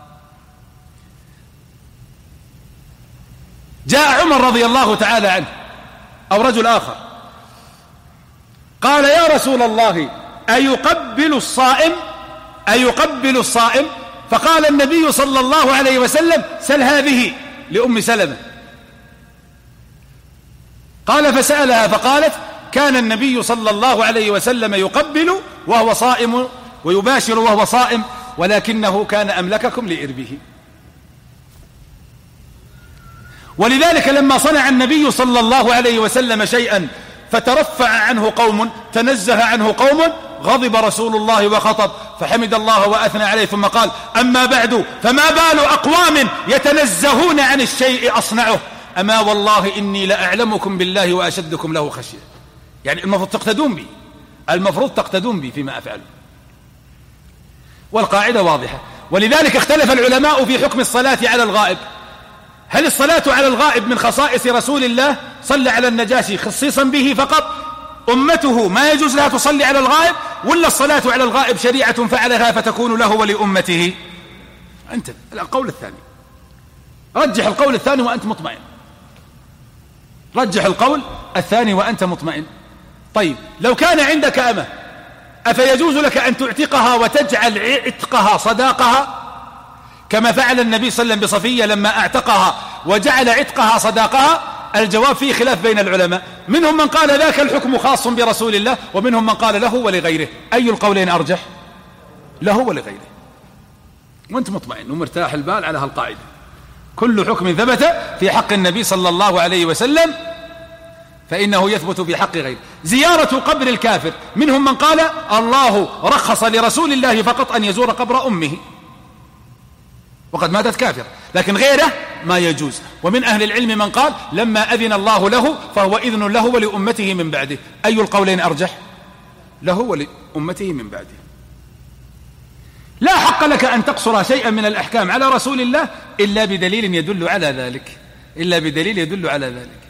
جاء عمر رضي الله تعالى عنه أو رجل آخر قال يا رسول الله أيقبل الصائم؟ فقال النبي صلى الله عليه وسلم سل هذه لأم سلمة. قال فسألها فقالت كان النبي صلى الله عليه وسلم يقبل وهو صائم ويباشر وهو صائم، ولكنه كان أملككم لإربه. ولذلك لما صنع النبي صلى الله عليه وسلم شيئا فترفع عنه قوم، تنزه عنه قوم، غضب رسول الله وخطب فحمد الله وأثنى عليه ثم قال أما بعد فما بال أقوام يتنزهون عن الشيء أصنعه، أما والله إني لأعلمكم بالله وأشدكم له خشية. يعني المفروض تقتدون بي فيما أفعل. والقاعدة واضحة. ولذلك اختلف العلماء في حكم الصلاة على الغائب. هل الصلاة على الغائب من خصائص رسول الله صلى على النجاشي خصيصا به فقط، أمته ما يجوز لها تصلي على الغائب، ولا الصلاة على الغائب شريعة فعلها فتكون له ولأمته؟ أنت القول الثاني، رجح القول الثاني وأنت مطمئن، رجح القول الثاني وأنت مطمئن. طيب لو كان عندك أمة أفيجوز لك أن تعتقها وتجعل عتقها صداقها كما فعل النبي صلى الله عليه وسلم بصفية لما اعتقها وجعل عتقها صداقها؟ الجواب فيه خلاف بين العلماء، منهم من قال ذاك الحكم خاص برسول الله، ومنهم من قال له ولغيره. أي القولين أرجح؟ له ولغيره. وانت مطمئن ومرتاح البال على هالقاعدة، كل حكم ثبت في حق النبي صلى الله عليه وسلم فإنه يثبت في حق غيره. زيارة قبر الكافر، منهم من قال الله رخص لرسول الله فقط أن يزور قبر أمه وقد ماتت كافر، لكن غيره ما يجوز. ومن أهل العلم من قال لما أذن الله له فهو إذن له ولأمته من بعده. أي القولين أرجح؟ له ولأمته من بعده. لا حق لك أن تقصر شيئا من الأحكام على رسول الله إلا بدليل يدل على ذلك، إلا بدليل يدل على ذلك.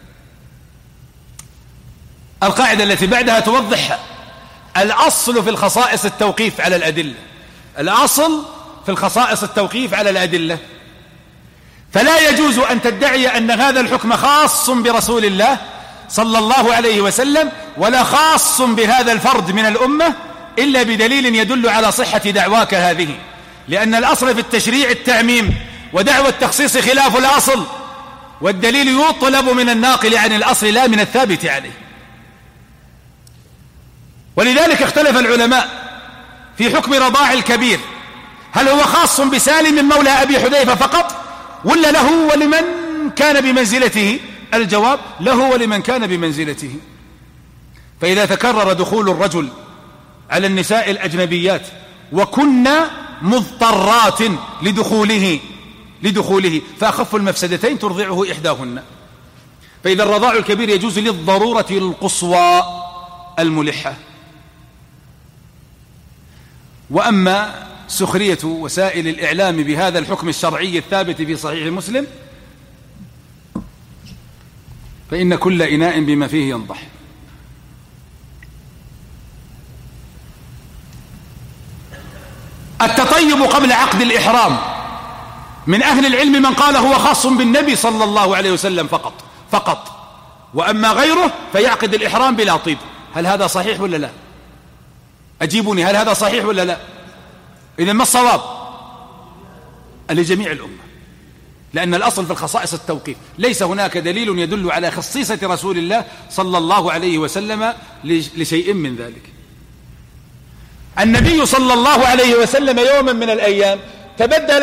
القاعدة التي بعدها توضح الأصل في الخصائص التوقيف على الأدلة، الأصل في الخصائص التوقيف على الأدلة، فلا يجوز أن تدعي أن هذا الحكم خاص برسول الله صلى الله عليه وسلم ولا خاص بهذا الفرد من الأمة إلا بدليل يدل على صحة دعواك هذه، لأن الأصل في التشريع التعميم، ودعوى التخصيص خلاف الأصل، والدليل يطلب من الناقل عن الأصل لا من الثابت عليه. ولذلك اختلف العلماء في حكم رضاع الكبير، هل هو خاص بسالم مولى أبي حذيفة فقط ولا له ولمن كان بمنزلته؟ الجواب له ولمن كان بمنزلته. فإذا تكرر دخول الرجل على النساء الأجنبيات وكنا مضطرات لدخوله فأخف المفسدتين ترضعه إحداهن. فإذا الرضاع الكبير يجوز للضرورة القصوى الملحة. وأما سخرية وسائل الإعلام بهذا الحكم الشرعي الثابت في صحيح مسلم فإن كل إناء بما فيه ينضح. التطيب قبل عقد الإحرام، من أهل العلم من قال هو خاص بالنبي صلى الله عليه وسلم فقط، وأما غيره فيعقد الإحرام بلا طيب. هل هذا صحيح ولا لا؟ أجيبوني، هل هذا صحيح ولا لا؟ إذن ما الصواب؟ لجميع الأمة، لأن الأصل في الخصائص التوقيف، ليس هناك دليل يدل على خصيصة رسول الله صلى الله عليه وسلم لشيء من ذلك. النبي صلى الله عليه وسلم يوما من الأيام تبدى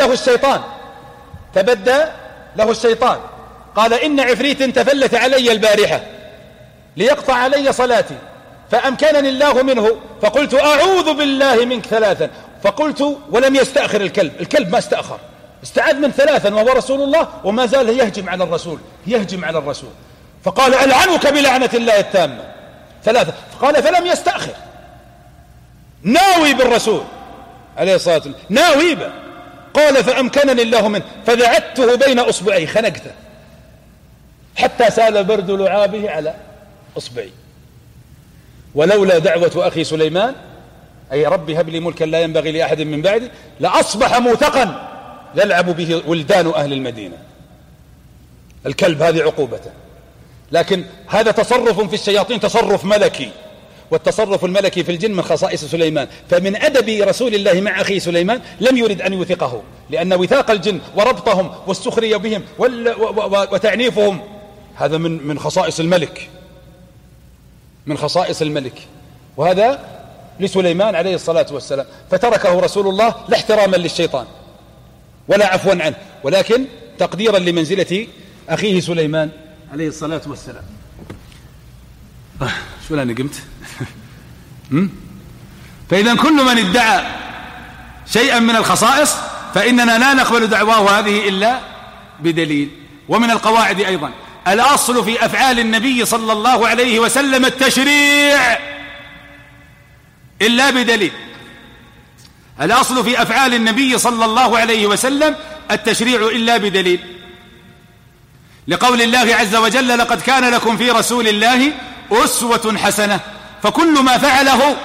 له الشيطان قال إن عفريت تفلت علي البارحة ليقطع علي صلاتي فأمكنني الله منه فقلت أعوذ بالله منك ثلاثا، فقلت ولم يستأخر الكلب ما استأخر، استعاد من ثلاثا وهو رسول الله وما زال يهجم على الرسول فقال ألعنك بلعنة الله التامة ثلاثة، فقال فلم يستأخر، ناوي بالرسول عليه الصلاة والسلام، ناوي به. قال فأمكنني الله منه فذعدته بين أصبعي خنقته حتى سال برد لعابه على أصبعي، ولولا دعوة أخي سليمان أي ربي هب لي ملكا لا ينبغي لأحد من بعدي لأصبح موثقا يلعب به ولدان أهل المدينة. الكلب هذه عقوبته، لكن هذا تصرف في الشياطين تصرف ملكي، والتصرف الملكي في الجن من خصائص سليمان. فمن أدب رسول الله مع أخي سليمان لم يرد أن يوثقه، لأن وثاق الجن وربطهم والسخرية بهم وتعنيفهم هذا من خصائص الملك، من خصائص الملك، وهذا لسليمان عليه الصلاة والسلام، فتركه رسول الله لا احتراما للشيطان ولا عفوا عنه، ولكن تقديرا لمنزلة أخيه سليمان عليه الصلاة والسلام. شو أنا قمت؟ فإذا كل من ادعى شيئا من الخصائص فإننا لا نقبل دعواه هذه إلا بدليل. ومن القواعد أيضا الأصل في أفعال النبي صلى الله عليه وسلم التشريع إلا بدليل. الأصل في أفعال النبي صلى الله عليه وسلم التشريع إلا بدليل، لقول الله عز وجل: لقد كان لكم في رسول الله أسوة حسنة. فكل ما فعله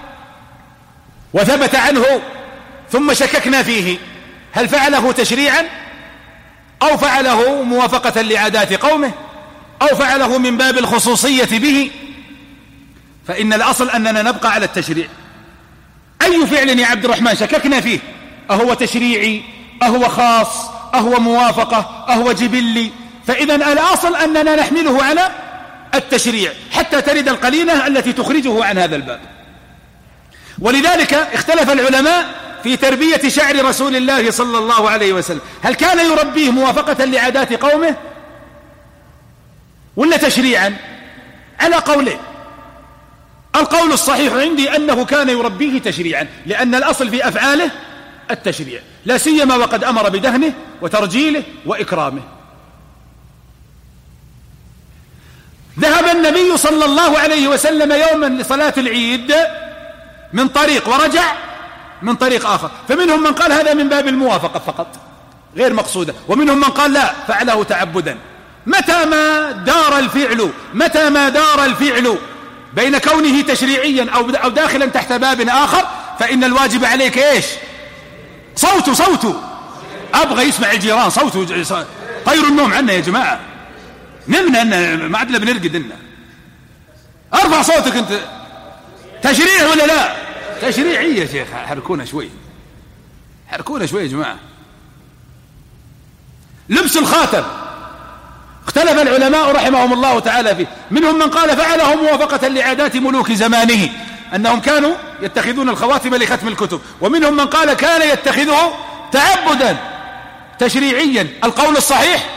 وثبت عنه ثم شككنا فيه هل فعله تشريعا أو فعله موافقة لعادات قومه أو فعله من باب الخصوصية به، فإن الأصل أننا نبقى على التشريع. أي فعل يا عبد الرحمن شككنا فيه، أهو تشريعي أهو خاص أهو موافقة أهو جبلي، فإذا الأصل أننا نحمله على التشريع حتى ترد القرينة التي تخرجه عن هذا الباب. ولذلك اختلف العلماء في تربية شعر رسول الله صلى الله عليه وسلم، هل كان يربيه موافقة لعادات قومه ولا تشريعا؟ على قولين. القول الصحيح عندي أنه كان يربيه تشريعا، لأن الأصل في أفعاله التشريع، لا سيما وقد أمر بدهنه وترجيله وإكرامه. ذهب النبي صلى الله عليه وسلم يوما لصلاة العيد من طريق ورجع من طريق آخر، فمنهم من قال هذا من باب الموافقة فقط غير مقصودة، ومنهم من قال لا فعله تعبدا. متى ما دار الفعل بين كونه تشريعيا أو داخلا تحت باب آخر فإن الواجب عليك إيش؟ صوته أبغى يسمع الجيران صوته، طيروا النوم عنا يا جماعة، نمنا ما عدنا بنرقد لنا، ارفع صوتك انت. تشريع ولا لا؟ تشريعي يا شيخ، حركونا شوي يا جماعة. لبس الخاتم اختلف العلماء رحمهم الله تعالى فيه، منهم من قال فعله موافقة لعادات ملوك زمانه أنهم كانوا يتخذون الخواتم لختم الكتب، ومنهم من قال كان يتخذه تعبدا تشريعيا. القول الصحيح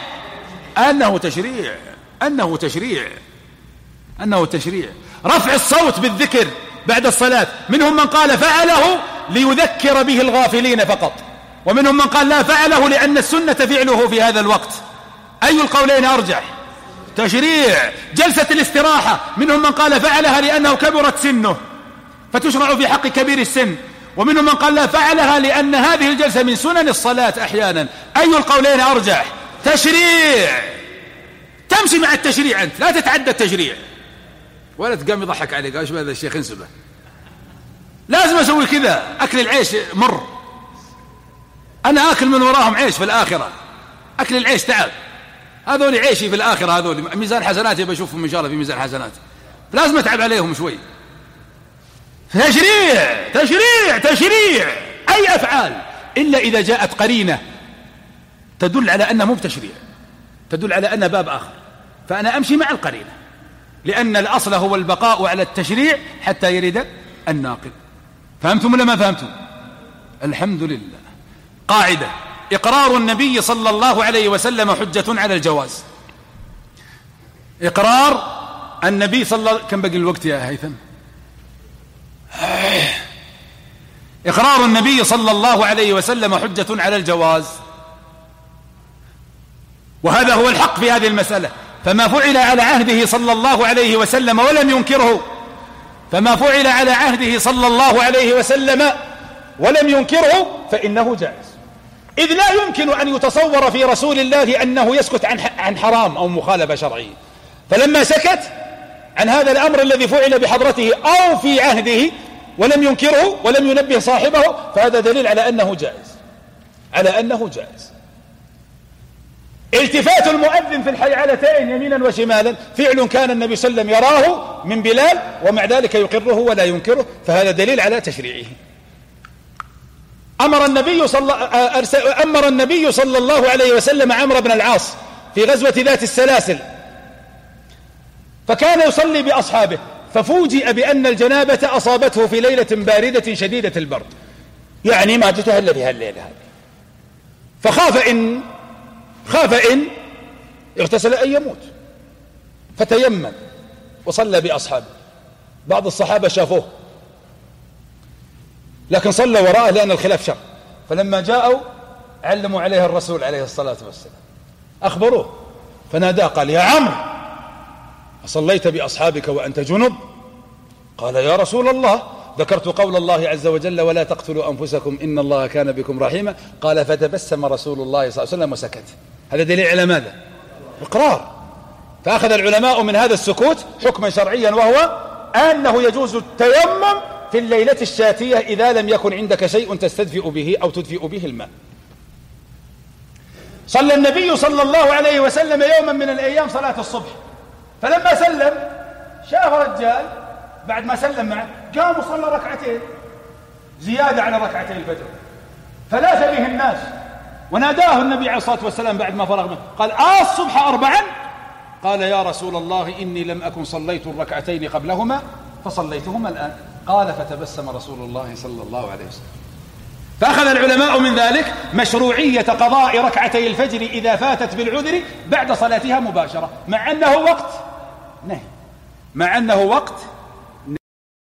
أنه تشريع. رفع الصوت بالذكر بعد الصلاة، منهم من قال فعله ليذكر به الغافلين فقط، ومنهم من قال لا فعله لأن السنة فعله في هذا الوقت. أي القولين أرجح؟ تشريع. جلسة الاستراحة، منهم من قال فعلها لأنه كبرت سنه فتشرع في حق كبير السن، ومنهم من قال لا فعلها لأن هذه الجلسة من سنن الصلاة أحيانا. أي القولين أرجح؟ تشريع. تمشي مع التشريع أنت، لا تتعدى التشريع. ولا تقام يضحك عليك ايش هذا الشيخ انسبه، لازم اسوي كذا. اكل العيش مر، انا اكل من وراهم عيش في الاخره، اكل العيش تعب، هذول عيشي في الاخره، هذول ميزان حسناتي بشوفهم ان شاء الله في ميزان حسناتي، لازم اتعب عليهم شوي. تشريع اي افعال الا اذا جاءت قرينه تدل على انه مو بتشريع، تدل على انه باب اخر، فانا امشي مع القرينه، لأن الأصل هو البقاء على التشريع حتى يرد الناقل. فهمتم ولا ما فهمتم؟ الحمد لله. قاعدة: إقرار النبي صلى الله عليه وسلم حجة على الجواز. إقرار النبي صلى الله عليه وسلم. كم بقي الوقت يا هيثم؟ إقرار النبي صلى الله عليه وسلم حجة على الجواز، وهذا هو الحق في هذه المسألة. فما فعل على عهده صلى الله عليه وسلم ولم ينكره، فإنه جائز، إذ لا يمكن أن يتصور في رسول الله أنه يسكت عن حرام أو مخالفة شرعية. فلما سكت عن هذا الأمر الذي فعل بحضرته أو في عهده ولم ينكره ولم ينبه صاحبه، فهذا دليل على أنه جائز. التفات المؤذن في الحيعلتين يمينا وشمالا فعل كان النبي صلى الله عليه وسلم يراه من بلال، ومع ذلك يقره ولا ينكره، فهذا دليل على تشريعه. أمر النبي صلى الله عليه وسلم عمرو بن العاص في غزوة ذات السلاسل، فكان يصلي بأصحابه، ففوجئ بأن الجنابة أصابته في ليلة باردة شديدة البرد، يعني ما تتهل بها الليلة هذه، فخاف إن اغتسل أن يموت، فتيمم وصلى بأصحابه. بعض الصحابة شافوه لكن صلى وراءه لأن الخلاف شر، فلما جاءوا علموا عليه الرسول عليه الصلاة والسلام، أخبروه، فناداه قال: يا عمرو، أصليت بأصحابك وأنت جنب؟ قال: يا رسول الله ذكرت قول الله عز وجل ولا تقتلوا أنفسكم إن الله كان بكم رحيما، قال فتبسم رسول الله صلى الله عليه وسلم وسكت. هذا دليل على ماذا؟ إقرار. فأخذ العلماء من هذا السكوت حكما شرعيا، وهو أنه يجوز التيمم في الليلة الشاتية إذا لم يكن عندك شيء تستدفئ به أو تدفئ به الماء. صلى النبي صلى الله عليه وسلم يوما من الأيام صلاة الصبح، فلما سلم شاف رجال بعد ما سلم معه قام وصلى ركعتين زيادة على ركعتين الفجر، فلاث به الناس وناداه النبي عليه الصلاة والسلام بعد ما فرغ منه قال الصبح 4؟ قال يا رسول الله إني لم أكن صليت الركعتين قبلهما فصليتهما الآن. قال فتبسم رسول الله صلى الله عليه وسلم. فأخذ العلماء من ذلك مشروعية قضاء ركعتي الفجر إذا فاتت بالعذر بعد صلاتها مباشرة، مع أنه وقت نهي، مع أنه وقت